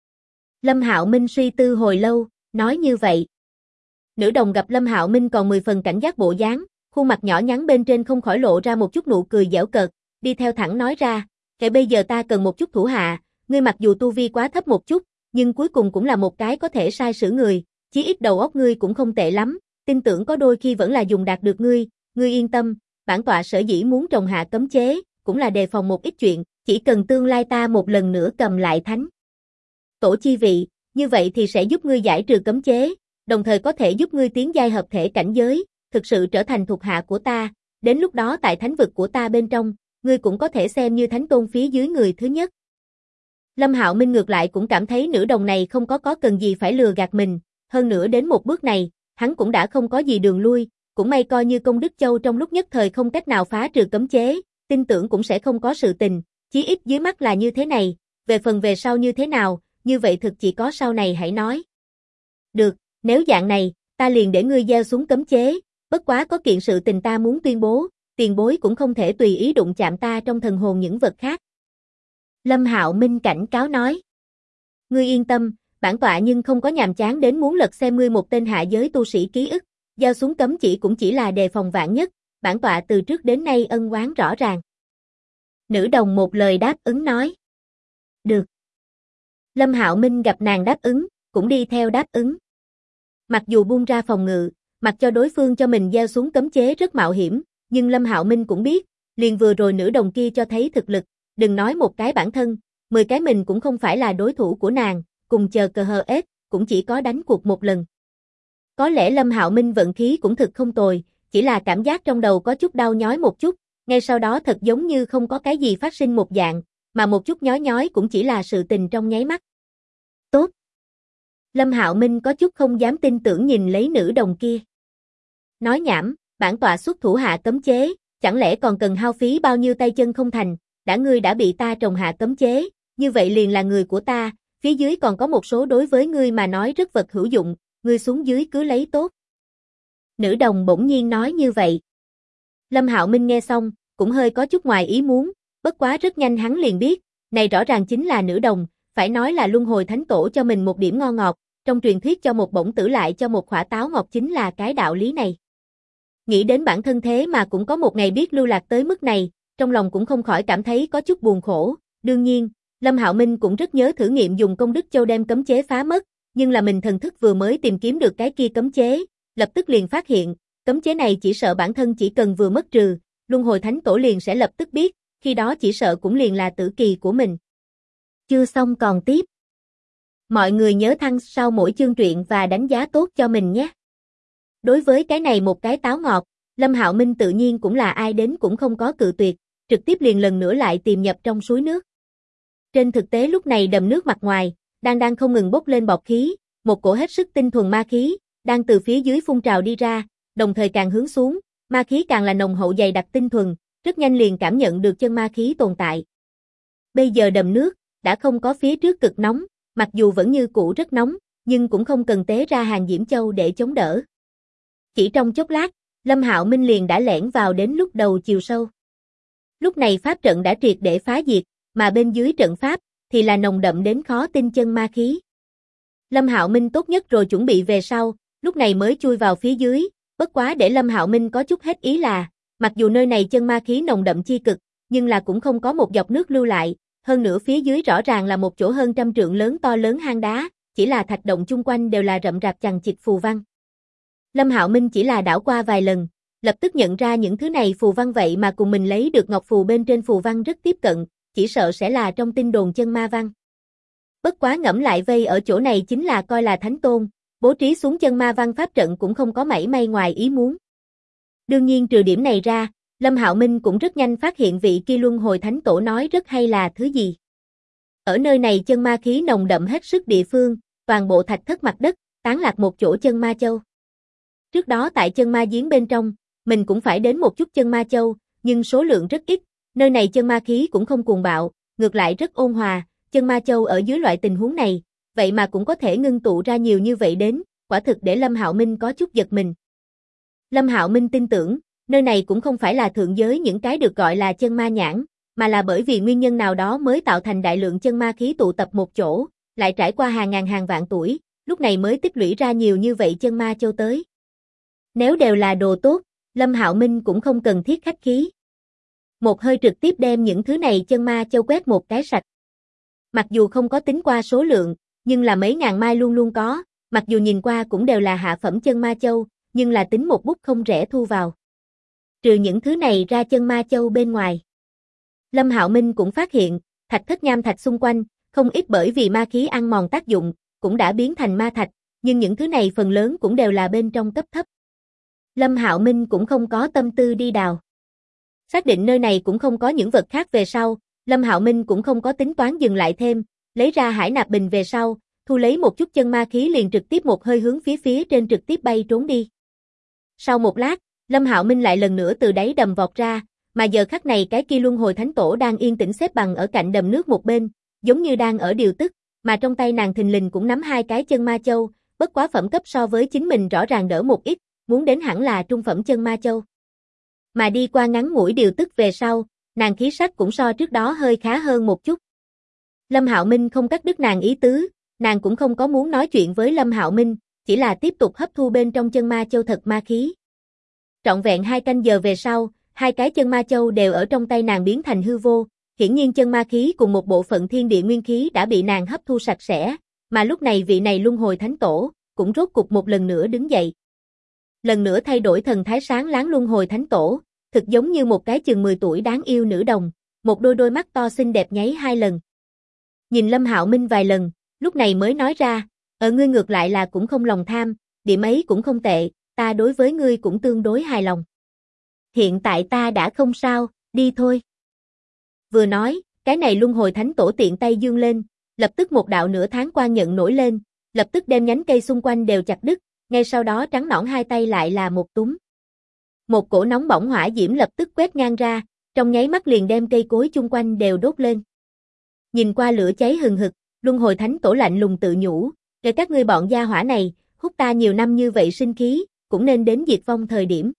S1: Lâm Hạo Minh suy tư hồi lâu, nói như vậy. Nữ đồng gặp Lâm Hạo Minh còn 10 phần cảnh giác bộ dáng, khuôn mặt nhỏ nhắn bên trên không khỏi lộ ra một chút nụ cười giễu cợt, đi theo thẳng nói ra, kể bây giờ ta cần một chút thủ hạ, ngươi mặc dù tu vi quá thấp một chút, nhưng cuối cùng cũng là một cái có thể sai sử người, chí ít đầu óc ngươi cũng không tệ lắm, tin tưởng có đôi khi vẫn là dùng đạt được ngươi yên tâm, bản tọa sở dĩ muốn trồng hạ cấm chế, cũng là đề phòng một ít chuyện, chỉ cần tương lai ta một lần nữa cầm lại thánh tổ chi vị, như vậy thì sẽ giúp ngươi giải trừ cấm chế, đồng thời có thể giúp ngươi tiến giai hợp thể cảnh giới, thực sự trở thành thuộc hạ của ta, đến lúc đó tại thánh vực của ta bên trong, ngươi cũng có thể xem như thánh tôn phía dưới người thứ nhất. Lâm Hạo Minh ngược lại cũng cảm thấy nữ đồng này không có cần gì phải lừa gạt mình, hơn nữa đến một bước này, hắn cũng đã không có gì đường lui, cũng may coi như công đức châu trong lúc nhất thời không cách nào phá trừ cấm chế, tin tưởng cũng sẽ không có sự tình, chí ít dưới mắt là như thế này, về phần về sau như thế nào, như vậy thực chỉ có sau này hãy nói. Được, nếu dạng này, ta liền để ngươi gieo xuống cấm chế, bất quá có kiện sự tình ta muốn tuyên bố, tiền bối cũng không thể tùy ý đụng chạm ta trong thần hồn những vật khác. Lâm Hạo Minh cảnh cáo nói. Ngươi yên tâm, bản tọa nhưng không có nhàm chán đến muốn lật xem ngươi một tên hạ giới tu sĩ ký ức, gieo xuống cấm chỉ cũng chỉ là đề phòng vạn nhất, bản tọa từ trước đến nay ân oán rõ ràng. Nữ đồng một lời đáp ứng nói. Được. Lâm Hạo Minh gặp nàng đáp ứng, cũng đi theo đáp ứng. Mặc dù buông ra phòng ngự, mặc cho đối phương cho mình gieo xuống cấm chế rất mạo hiểm, nhưng Lâm Hạo Minh cũng biết, liền vừa rồi nữ đồng kia cho thấy thực lực, đừng nói một cái bản thân, 10 cái mình cũng không phải là đối thủ của nàng, cùng chờ cờ hờ ết, cũng chỉ có đánh cuộc một lần. Có lẽ Lâm Hạo Minh vận khí cũng thực không tồi, chỉ là cảm giác trong đầu có chút đau nhói một chút, ngay sau đó thật giống như không có cái gì phát sinh một dạng, mà một chút nhói nhói cũng chỉ là sự tình trong nháy mắt. Tốt. Lâm Hạo Minh có chút không dám tin tưởng nhìn lấy nữ đồng kia. Nói nhảm, bản tọa xuất thủ hạ cấm chế, chẳng lẽ còn cần hao phí bao nhiêu tay chân không thành, ngươi đã bị ta trồng hạ cấm chế, như vậy liền là người của ta, phía dưới còn có một số đối với ngươi mà nói rất vật hữu dụng, ngươi xuống dưới cứ lấy tốt. Nữ đồng bỗng nhiên nói như vậy. Lâm Hạo Minh nghe xong, cũng hơi có chút ngoài ý muốn, bất quá rất nhanh hắn liền biết, này rõ ràng chính là nữ đồng, phải nói là luân hồi thánh tổ cho mình một điểm ngon ngọt, trong truyền thuyết cho một bổng tử lại cho một khỏa táo ngọt chính là cái đạo lý này. Nghĩ đến bản thân thế mà cũng có một ngày biết lưu lạc tới mức này, trong lòng cũng không khỏi cảm thấy có chút buồn khổ, đương nhiên, Lâm Hạo Minh cũng rất nhớ thử nghiệm dùng công đức châu đem cấm chế phá mất, nhưng là mình thần thức vừa mới tìm kiếm được cái kia cấm chế, lập tức liền phát hiện, cấm chế này chỉ sợ bản thân chỉ cần vừa mất trừ, luân hồi thánh tổ liền sẽ lập tức biết, khi đó chỉ sợ cũng liền là tử kỳ của mình. Chưa xong còn tiếp. Mọi người nhớ thăng sau mỗi chương truyện và đánh giá tốt cho mình nhé. Đối với cái này một cái táo ngọt, Lâm Hạo Minh tự nhiên cũng là ai đến cũng không có cự tuyệt, trực tiếp liền lần nữa lại tìm nhập trong suối nước. Trên thực tế lúc này đầm nước mặt ngoài, đang không ngừng bốc lên bọt khí, một cổ hết sức tinh thuần ma khí, đang từ phía dưới phun trào đi ra, đồng thời càng hướng xuống, ma khí càng là nồng hậu dày đặc tinh thuần, rất nhanh liền cảm nhận được chân ma khí tồn tại. Bây giờ đầm nước, đã không có phía trước cực nóng, mặc dù vẫn như cũ rất nóng, nhưng cũng không cần tế ra hàng diễm châu để chống đỡ. Chỉ trong chốc lát, Lâm Hạo Minh liền đã lẻn vào đến lúc đầu chiều sâu. Lúc này pháp trận đã triệt để phá diệt, mà bên dưới trận pháp thì là nồng đậm đến khó tin chân ma khí. Lâm Hạo Minh tốt nhất rồi chuẩn bị về sau, lúc này mới chui vào phía dưới, bất quá để Lâm Hạo Minh có chút hết ý là, mặc dù nơi này chân ma khí nồng đậm chi cực, nhưng là cũng không có một giọt nước lưu lại, hơn nữa phía dưới rõ ràng là một chỗ hơn 100 trượng lớn to lớn hang đá, chỉ là thạch động chung quanh đều là rậm rạp chằng chịt phù văn. Lâm Hạo Minh chỉ là đảo qua vài lần, lập tức nhận ra những thứ này phù văn vậy mà cùng mình lấy được ngọc phù bên trên phù văn rất tiếp cận, chỉ sợ sẽ là trong tin đồn chân ma văn. Bất quá ngẫm lại vây ở chỗ này chính là coi là thánh tôn, bố trí xuống chân ma văn pháp trận cũng không có mảy may ngoài ý muốn. Đương nhiên trừ điểm này ra, Lâm Hạo Minh cũng rất nhanh phát hiện vị kia luân hồi thánh tổ nói rất hay là thứ gì. Ở nơi này chân ma khí nồng đậm hết sức địa phương, toàn bộ thạch thất mặt đất, tán lạc một chỗ chân ma châu. Trước đó tại chân ma giếng bên trong, mình cũng phải đến một chút chân ma châu, nhưng số lượng rất ít, nơi này chân ma khí cũng không cuồng bạo, ngược lại rất ôn hòa, chân ma châu ở dưới loại tình huống này, vậy mà cũng có thể ngưng tụ ra nhiều như vậy đến, quả thực để Lâm Hạo Minh có chút giật mình. Lâm Hạo Minh tin tưởng, nơi này cũng không phải là thượng giới những cái được gọi là chân ma nhãn, mà là bởi vì nguyên nhân nào đó mới tạo thành đại lượng chân ma khí tụ tập một chỗ, lại trải qua hàng ngàn hàng vạn tuổi, lúc này mới tích lũy ra nhiều như vậy chân ma châu tới. Nếu đều là đồ tốt, Lâm Hạo Minh cũng không cần thiết khách khí. Một hơi trực tiếp đem những thứ này chân ma châu quét một cái sạch. Mặc dù không có tính qua số lượng, nhưng là mấy ngàn mai luôn luôn có, mặc dù nhìn qua cũng đều là hạ phẩm chân ma châu, nhưng là tính một bút không rẻ thu vào. Trừ những thứ này ra chân ma châu bên ngoài. Lâm Hạo Minh cũng phát hiện, thạch thất nham thạch xung quanh, không ít bởi vì ma khí ăn mòn tác dụng, cũng đã biến thành ma thạch, nhưng những thứ này phần lớn cũng đều là bên trong cấp thấp. Lâm Hạo Minh cũng không có tâm tư đi đào. Xác định nơi này cũng không có những vật khác về sau, Lâm Hạo Minh cũng không có tính toán dừng lại thêm, lấy ra hải nạp bình về sau, thu lấy một chút chân ma khí liền trực tiếp một hơi hướng phía trên trực tiếp bay trốn đi. Sau một lát, Lâm Hạo Minh lại lần nữa từ đáy đầm vọt ra, mà giờ khắc này cái kia luân hồi thánh tổ đang yên tĩnh xếp bằng ở cạnh đầm nước một bên, giống như đang ở điều tức, mà trong tay nàng thình lình cũng nắm hai cái chân ma châu, bất quá phẩm cấp so với chính mình rõ ràng đỡ một ít, muốn đến hẳn là trung phẩm chân ma châu. Mà đi qua ngắn ngủi điều tức về sau, nàng khí sắc cũng so trước đó hơi khá hơn một chút. Lâm Hạo Minh không cắt đứt nàng ý tứ, nàng cũng không có muốn nói chuyện với Lâm Hạo Minh, chỉ là tiếp tục hấp thu bên trong chân ma châu thật ma khí. Trọn vẹn 2 canh giờ về sau, hai cái chân ma châu đều ở trong tay nàng biến thành hư vô, hiển nhiên chân ma khí cùng một bộ phận thiên địa nguyên khí đã bị nàng hấp thu sạch sẽ, mà lúc này vị này luân hồi thánh tổ, cũng rốt cục một lần nữa đứng dậy. Lần nữa thay đổi thần thái sáng láng luân hồi thánh tổ, thực giống như một cái chừng 10 tuổi đáng yêu nữ đồng, một đôi mắt to xinh đẹp nháy 2 lần. Nhìn Lâm Hạo Minh vài lần, lúc này mới nói ra, ngươi ngược lại là cũng không lòng tham, điểm ấy cũng không tệ, ta đối với ngươi cũng tương đối hài lòng. Hiện tại ta đã không sao, đi thôi. Vừa nói, cái này luân hồi thánh tổ tiện tay dương lên, lập tức một đạo nửa tháng quan nhận nổi lên, lập tức đem nhánh cây xung quanh đều chặt đứt, ngay sau đó trắng nõn hai tay lại là một túm. Một cổ nóng bỏng hỏa diễm lập tức quét ngang ra, trong nháy mắt liền đem cây cối chung quanh đều đốt lên. Nhìn qua lửa cháy hừng hực, luân hồi thánh tổ lạnh lùng tự nhủ, để các ngươi bọn gia hỏa này, hút ta nhiều năm như vậy sinh khí, cũng nên đến diệt vong thời điểm.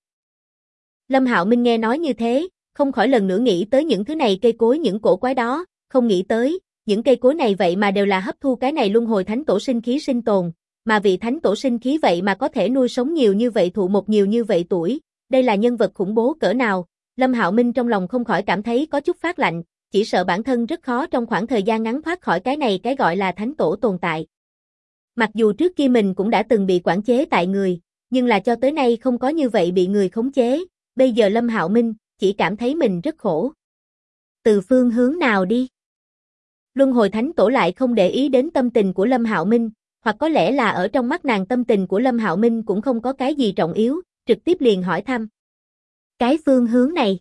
S1: Lâm Hạo Minh nghe nói như thế, không khỏi lần nữa nghĩ tới những thứ này cây cối những cổ quái đó, không nghĩ tới, những cây cối này vậy mà đều là hấp thu cái này luân hồi thánh tổ sinh khí sinh tồn, mà vị thánh tổ sinh khí vậy mà có thể nuôi sống nhiều như vậy thụ một nhiều như vậy tuổi, đây là nhân vật khủng bố cỡ nào, Lâm Hạo Minh trong lòng không khỏi cảm thấy có chút phát lạnh, chỉ sợ bản thân rất khó trong khoảng thời gian ngắn thoát khỏi cái này cái gọi là thánh tổ tồn tại. Mặc dù trước kia mình cũng đã từng bị quản chế tại người, nhưng là cho tới nay không có như vậy bị người khống chế, bây giờ Lâm Hạo Minh chỉ cảm thấy mình rất khổ. Từ phương hướng nào đi? Luân hồi thánh tổ lại không để ý đến tâm tình của Lâm Hạo Minh, hoặc có lẽ là ở trong mắt nàng tâm tình của Lâm Hạo Minh cũng không có cái gì trọng yếu, trực tiếp liền hỏi thăm. Cái phương hướng này.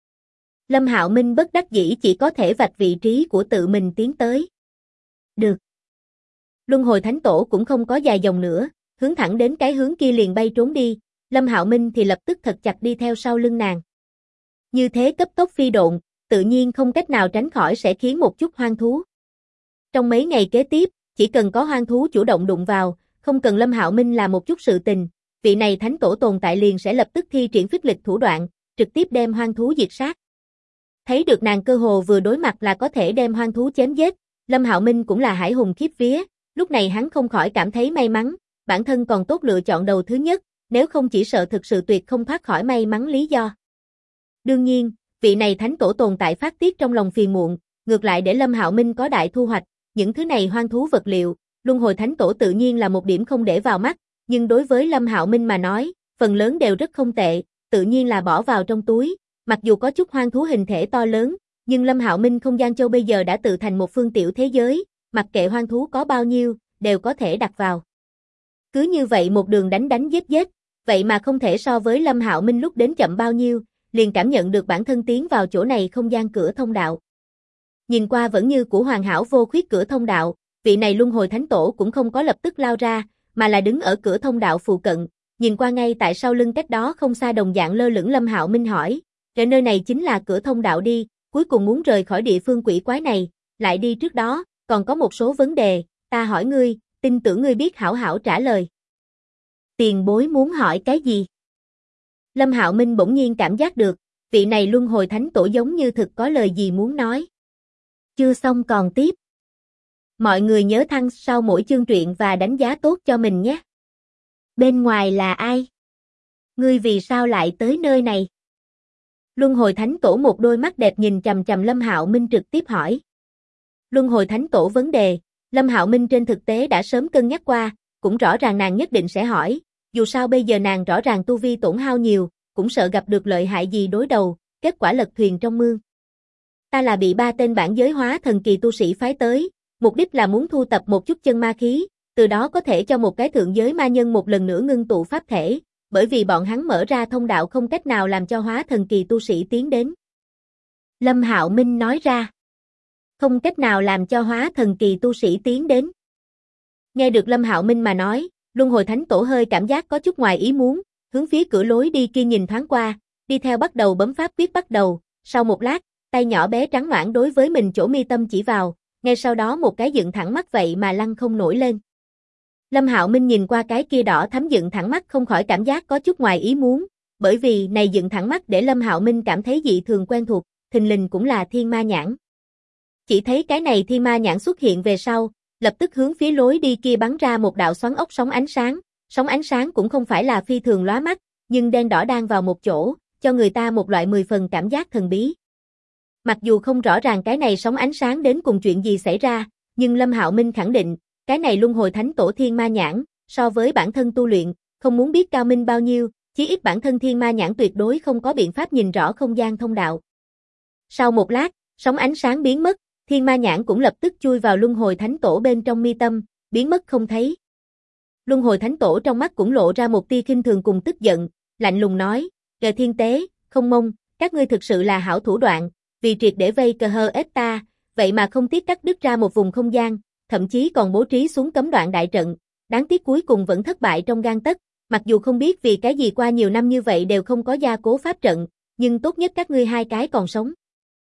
S1: Lâm Hạo Minh bất đắc dĩ chỉ có thể vạch vị trí của tự mình tiến tới. Được. Luân hồi thánh tổ cũng không có dài dòng nữa, hướng thẳng đến cái hướng kia liền bay trốn đi, Lâm Hạo Minh thì lập tức thật chặt đi theo sau lưng nàng. Như thế cấp tốc phi độn, tự nhiên không cách nào tránh khỏi sẽ khiến một chút hoang thú. Trong mấy ngày kế tiếp, chỉ cần có hoang thú chủ động đụng vào, không cần Lâm Hạo Minh làm một chút sự tình, vị này thánh tổ tồn tại liền sẽ lập tức thi triển phích lịch thủ đoạn, trực tiếp đem hoang thú diệt sát. Thấy được nàng cơ hồ vừa đối mặt là có thể đem hoang thú chém giết, Lâm Hạo Minh cũng là hải hùng khiếp vía, lúc này hắn không khỏi cảm thấy may mắn, bản thân còn tốt lựa chọn đầu thứ nhất, nếu không chỉ sợ thực sự tuyệt không thoát khỏi may mắn lý do. Đương nhiên, vị này thánh tổ tồn tại phát tiết trong lòng phiền muộn, ngược lại để Lâm Hạo Minh có đại thu hoạch, những thứ này hoang thú vật liệu, luân hồi thánh tổ tự nhiên là một điểm không để vào mắt, nhưng đối với Lâm Hạo Minh mà nói, phần lớn đều rất không tệ, tự nhiên là bỏ vào trong túi, mặc dù có chút hoang thú hình thể to lớn, nhưng Lâm Hạo Minh không gian châu bây giờ đã tự thành một phương tiểu thế giới, mặc kệ hoang thú có bao nhiêu, đều có thể đặt vào. Cứ như vậy một đường đánh giết, vậy mà không thể so với Lâm Hạo Minh lúc đến chậm bao nhiêu, liền cảm nhận được bản thân tiến vào chỗ này không gian cửa thông đạo. Nhìn qua vẫn như của hoàn hảo vô khuyết cửa thông đạo, vị này luân hồi thánh tổ cũng không có lập tức lao ra, mà là đứng ở cửa thông đạo phụ cận, nhìn qua ngay tại sau lưng cách đó không xa đồng dạng lơ lửng Lâm Hạo Minh hỏi, "Cái nơi này chính là cửa thông đạo đi, cuối cùng muốn rời khỏi địa phương quỷ quái này, lại đi trước đó, còn có một số vấn đề, ta hỏi ngươi, tin tưởng ngươi biết hảo hảo trả lời." Tiền bối muốn hỏi cái gì? Lâm Hạo Minh bỗng nhiên cảm giác được, vị này luân hồi thánh tổ giống như thực có lời gì muốn nói. Chưa xong còn tiếp. Mọi người nhớ thăng sau mỗi chương truyện và đánh giá tốt cho mình nhé. Bên ngoài là ai? Ngươi vì sao lại tới nơi này? Luân hồi thánh tổ một đôi mắt đẹp nhìn chằm chằm Lâm Hạo Minh trực tiếp hỏi. Luân hồi thánh tổ vấn đề, Lâm Hạo Minh trên thực tế đã sớm cân nhắc qua, cũng rõ ràng nàng nhất định sẽ hỏi, dù sao bây giờ nàng rõ ràng tu vi tổn hao nhiều, cũng sợ gặp được lợi hại gì đối đầu, kết quả lật thuyền trong mương. Ta là bị 3 tên bản giới hóa thần kỳ tu sĩ phái tới, mục đích là muốn thu tập một chút chân ma khí, từ đó có thể cho một cái thượng giới ma nhân một lần nữa ngưng tụ pháp thể, bởi vì bọn hắn mở ra thông đạo không cách nào làm cho hóa thần kỳ tu sĩ tiến đến. Lâm Hạo Minh nói ra, không cách nào làm cho hóa thần kỳ tu sĩ tiến đến. Nghe được Lâm Hạo Minh mà nói, luân hồi thánh tổ hơi cảm giác có chút ngoài ý muốn, hướng phía cửa lối đi kia nhìn thoáng qua, đi theo bắt đầu bấm pháp quyết bắt đầu, sau một lát, tay nhỏ bé trắng nõn đối với mình chỗ mi tâm chỉ vào, ngay sau đó một cái dựng thẳng mắt vậy mà lăn không nổi lên. Lâm Hạo Minh nhìn qua cái kia đỏ thắm dựng thẳng mắt không khỏi cảm giác có chút ngoài ý muốn, bởi vì này dựng thẳng mắt để Lâm Hạo Minh cảm thấy dị thường quen thuộc, thình lình cũng là thiên ma nhãn. Chỉ thấy cái này thiên ma nhãn xuất hiện về sau, lập tức hướng phía lối đi kia bắn ra một đạo xoắn ốc sóng ánh sáng cũng không phải là phi thường lóa mắt, nhưng đen đỏ đang vào một chỗ, cho người ta một loại 10 phần cảm giác thần bí. Mặc dù không rõ ràng cái này sóng ánh sáng đến cùng chuyện gì xảy ra, nhưng Lâm Hạo Minh khẳng định, cái này luân hồi thánh tổ thiên ma nhãn, so với bản thân tu luyện, không muốn biết cao minh bao nhiêu, chí ít bản thân thiên ma nhãn tuyệt đối không có biện pháp nhìn rõ không gian thông đạo. Sau một lát, sóng ánh sáng biến mất, thiên ma nhãn cũng lập tức chui vào luân hồi thánh tổ bên trong mi tâm, biến mất không thấy. Luân hồi thánh tổ trong mắt cũng lộ ra một tia khinh thường cùng tức giận, lạnh lùng nói, "Kẻ thiên tế, không mông, các ngươi thực sự là hảo thủ đoạn, vì triệt để vây cờ hơ ép ta, vậy mà không tiếc cắt đứt ra một vùng không gian, thậm chí còn bố trí xuống cấm đoạn đại trận, đáng tiếc cuối cùng vẫn thất bại trong gang tấc, mặc dù không biết vì cái gì qua nhiều năm như vậy đều không có gia cố pháp trận, nhưng tốt nhất các ngươi hai cái còn sống."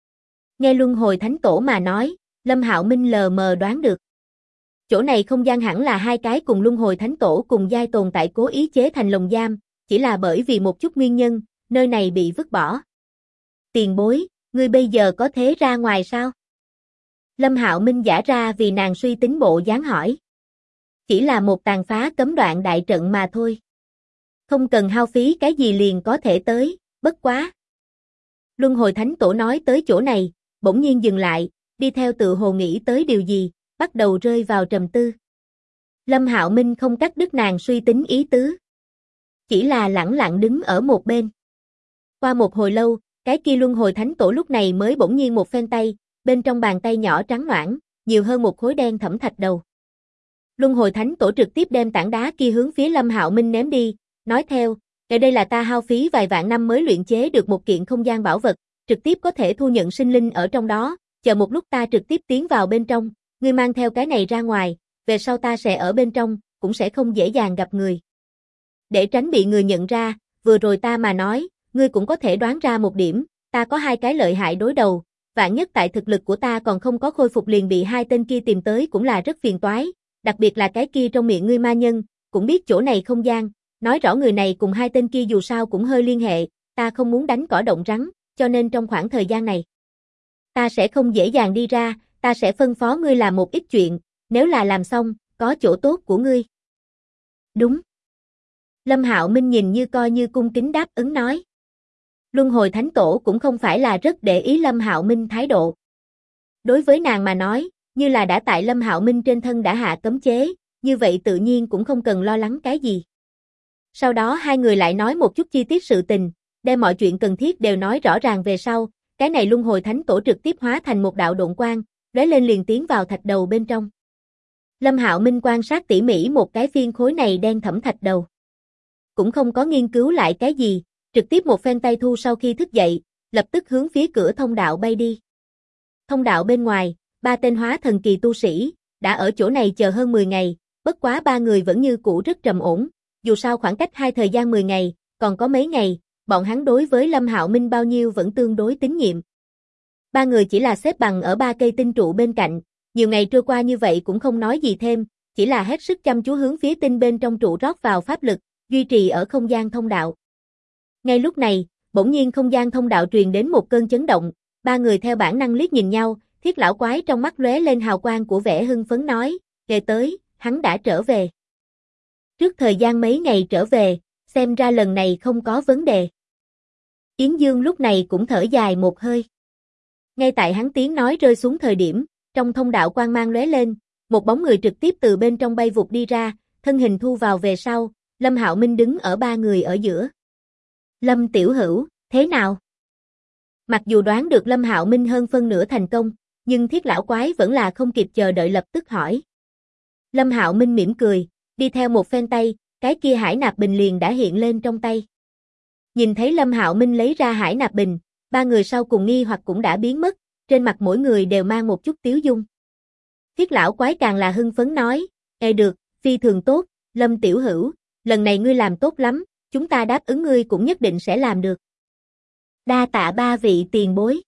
S1: Nghe luân hồi thánh tổ mà nói, Lâm Hạo Minh lờ mờ đoán được. Chỗ này không gian hẳn là hai cái cùng luân hồi thánh tổ cùng giai tồn tại cố ý chế thành lồng giam, chỉ là bởi vì một chút nguyên nhân, nơi này bị vứt bỏ. Tiền bối, ngươi bây giờ có thể ra ngoài sao? Lâm Hạo Minh giả ra vì nàng suy tính bộ dáng hỏi. Chỉ là một tàn phá cấm đoạn đại trận mà thôi. Không cần hao phí cái gì liền có thể tới, bất quá. Luân hồi thánh tổ nói tới chỗ này, bỗng nhiên dừng lại, đi theo tự hồ nghĩ tới điều gì, bắt đầu rơi vào trầm tư. Lâm Hạo Minh không cắt đứt nàng suy tính ý tứ. Chỉ là lẳng lặng đứng ở một bên. Qua một hồi lâu, cái kia luân hồi thánh tổ lúc này mới bỗng nhiên một phen tay, bên trong bàn tay nhỏ trắng nõn, nhiều hơn một khối đen thẫm thạch đầu. Luân hồi thánh tổ trực tiếp đem tảng đá kia hướng phía Lâm Hạo Minh ném đi, nói theo, "Cái đây là ta hao phí vài vạn năm mới luyện chế được một kiện không gian bảo vật, trực tiếp có thể thu nhận sinh linh ở trong đó, chờ một lúc ta trực tiếp tiến vào bên trong, ngươi mang theo cái này ra ngoài, về sau ta sẽ ở bên trong, cũng sẽ không dễ dàng gặp người." Để tránh bị người nhận ra, vừa rồi ta mà nói, ngươi cũng có thể đoán ra một điểm, ta có hai cái lợi hại đối đầu, vạn nhất tại thực lực của ta còn không có khôi phục liền bị hai tên kia tìm tới cũng là rất phiền toái, đặc biệt là cái kia trong miệng ngươi ma nhân, cũng biết chỗ này không gian, nói rõ người này cùng hai tên kia dù sao cũng hơi liên hệ, ta không muốn đánh cỏ động rắn, cho nên trong khoảng thời gian này, ta sẽ không dễ dàng đi ra, ta sẽ phân phó ngươi làm một ít chuyện, nếu là làm xong, có chỗ tốt của ngươi. Đúng. Lâm Hạo Minh nhìn như coi như cung kính đáp ứng nói. Luân hồi thánh tổ cũng không phải là rất để ý Lâm Hạo Minh thái độ. Đối với nàng mà nói, như là đã tại Lâm Hạo Minh trên thân đã hạ cấm chế, như vậy tự nhiên cũng không cần lo lắng cái gì. Sau đó hai người lại nói một chút chi tiết sự tình, đem mọi chuyện cần thiết đều nói rõ ràng về sau, cái này luân hồi thánh tổ trực tiếp hóa thành một đạo độn quang, lóe lên liền tiến vào thạch đầu bên trong. Lâm Hạo Minh quan sát tỉ mỉ một cái phiên khối này đen thẫm thạch đầu. Cũng không có nghiên cứu lại cái gì, trực tiếp một phen tay thu sau khi thức dậy, lập tức hướng phía cửa thông đạo bay đi. Thông đạo bên ngoài, ba tên hóa thần kỳ tu sĩ, đã ở chỗ này chờ hơn 10 ngày, bất quá ba người vẫn như cũ rất trầm ổn, dù sao khoảng cách hai thời gian 10 ngày, còn có mấy ngày, bọn hắn đối với Lâm Hạo Minh bao nhiêu vẫn tương đối tín nhiệm. Ba người chỉ là xếp bằng ở ba cây tinh trụ bên cạnh, nhiều ngày trôi qua như vậy cũng không nói gì thêm, chỉ là hết sức chăm chú hướng phía tinh bên trong trụ rót vào pháp lực, duy trì ở không gian thông đạo. Ngay lúc này, bỗng nhiên không gian thông đạo truyền đến một cơn chấn động, ba người theo bản năng liếc nhìn nhau, Thiết lão quái trong mắt lóe lên hào quang của vẻ hưng phấn nói, kể tới, hắn đã trở về. Trước thời gian mấy ngày trở về, xem ra lần này không có vấn đề. Yến Dương lúc này cũng thở dài một hơi. Ngay tại hắn tiếng nói rơi xuống thời điểm, trong thông đạo quang mang lóe lên, một bóng người trực tiếp từ bên trong bay vụt đi ra, thân hình thu vào về sau, Lâm Hạo Minh đứng ở ba người ở giữa. Lâm tiểu hữu, thế nào? Mặc dù đoán được Lâm Hạo Minh hơn phân nửa thành công, nhưng Thiết lão quái vẫn là không kịp chờ đợi lập tức hỏi. Lâm Hạo Minh mỉm cười, đi theo một phen tay, cái kia hải nạp bình liền đã hiện lên trong tay. Nhìn thấy Lâm Hạo Minh lấy ra hải nạp bình, ba người sau cùng nghi hoặc cũng đã biến mất, trên mặt mỗi người đều mang một chút tiếu dung. Thiết lão quái càng là hưng phấn nói, ê được, phi thường tốt, Lâm tiểu hữu, lần này ngươi làm tốt lắm, chúng ta đáp ứng ngươi cũng nhất định sẽ làm được. Đa tạ ba vị tiền bối.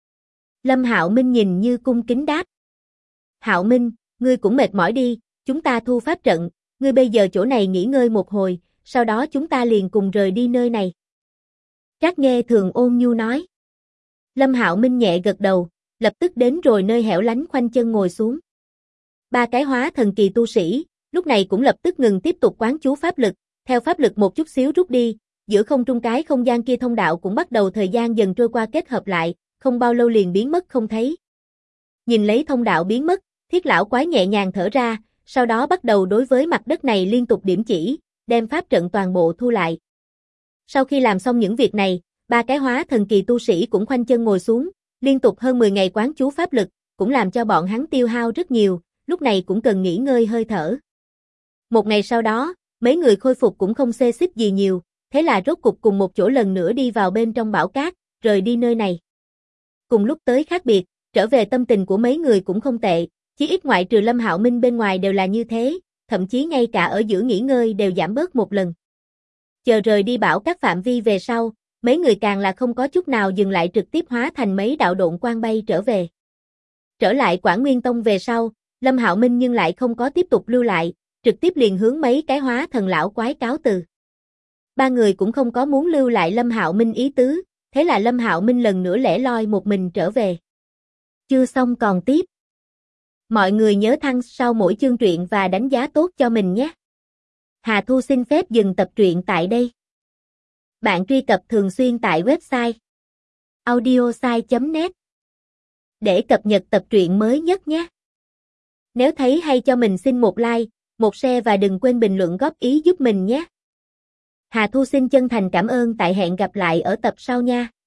S1: Lâm Hạo Minh nhìn như cung kính đáp. Hạo Minh, ngươi cũng mệt mỏi đi, chúng ta thu pháp trận, ngươi bây giờ chỗ này nghỉ ngơi một hồi, sau đó chúng ta liền cùng rời đi nơi này. Trác Nghê Thường ôn nhu nói. Lâm Hạo Minh nhẹ gật đầu, lập tức đến rồi nơi hẻo lánh khoanh chân ngồi xuống. Ba cái hóa thần kỳ tu sĩ, lúc này cũng lập tức ngừng tiếp tục quán chú pháp lực, theo pháp lực một chút xíu rút đi, giữa không trung cái không gian kia thông đạo cũng bắt đầu thời gian dần trôi qua kết hợp lại, không bao lâu liền biến mất không thấy. Nhìn lấy thông đạo biến mất, Thiết lão quái nhẹ nhàng thở ra, sau đó bắt đầu đối với mặt đất này liên tục điểm chỉ, đem pháp trận toàn bộ thu lại. Sau khi làm xong những việc này, ba cái hóa thần kỳ tu sĩ cũng khoanh chân ngồi xuống, liên tục hơn 10 ngày quán chú pháp lực, cũng làm cho bọn hắn tiêu hao rất nhiều, lúc này cũng cần nghỉ ngơi hơi thở. Một ngày sau đó, mấy người khôi phục cũng không xê xích gì nhiều, thế là rốt cục cùng một chỗ lần nữa đi vào bên trong bão cát, rời đi nơi này. Cùng lúc tới khác biệt, trở về tâm tình của mấy người cũng không tệ, chí ít ngoại trừ Lâm Hạo Minh bên ngoài đều là như thế, thậm chí ngay cả ở giữa nghỉ ngơi đều giảm bớt một lần. Chờ rời đi bão cát phạm vi về sau, mấy người càng là không có chút nào dừng lại trực tiếp hóa thành mấy đạo độn quang bay trở về. Trở lại Quảng Nguyên Tông về sau, Lâm Hạo Minh nhưng lại không có tiếp tục lưu lại, trực tiếp liền hướng mấy cái hóa thần lão quái cáo từ. Ba người cũng không có muốn lưu lại Lâm Hạo Minh ý tứ, thế là Lâm Hạo Minh lần nữa lẻ loi một mình trở về. Chưa xong còn tiếp. Mọi người nhớ thăng sau mỗi chương truyện và đánh giá tốt cho mình nhé. Hà Thu xin phép dừng tập truyện tại đây. Bạn truy cập thường xuyên tại website audiosai.net để cập nhật tập truyện mới nhất nhé. Nếu thấy hay cho mình xin một like, một share và đừng quên bình luận góp ý giúp mình nhé. Hà Thu xin chân thành cảm ơn, tại hẹn gặp lại ở tập sau nha.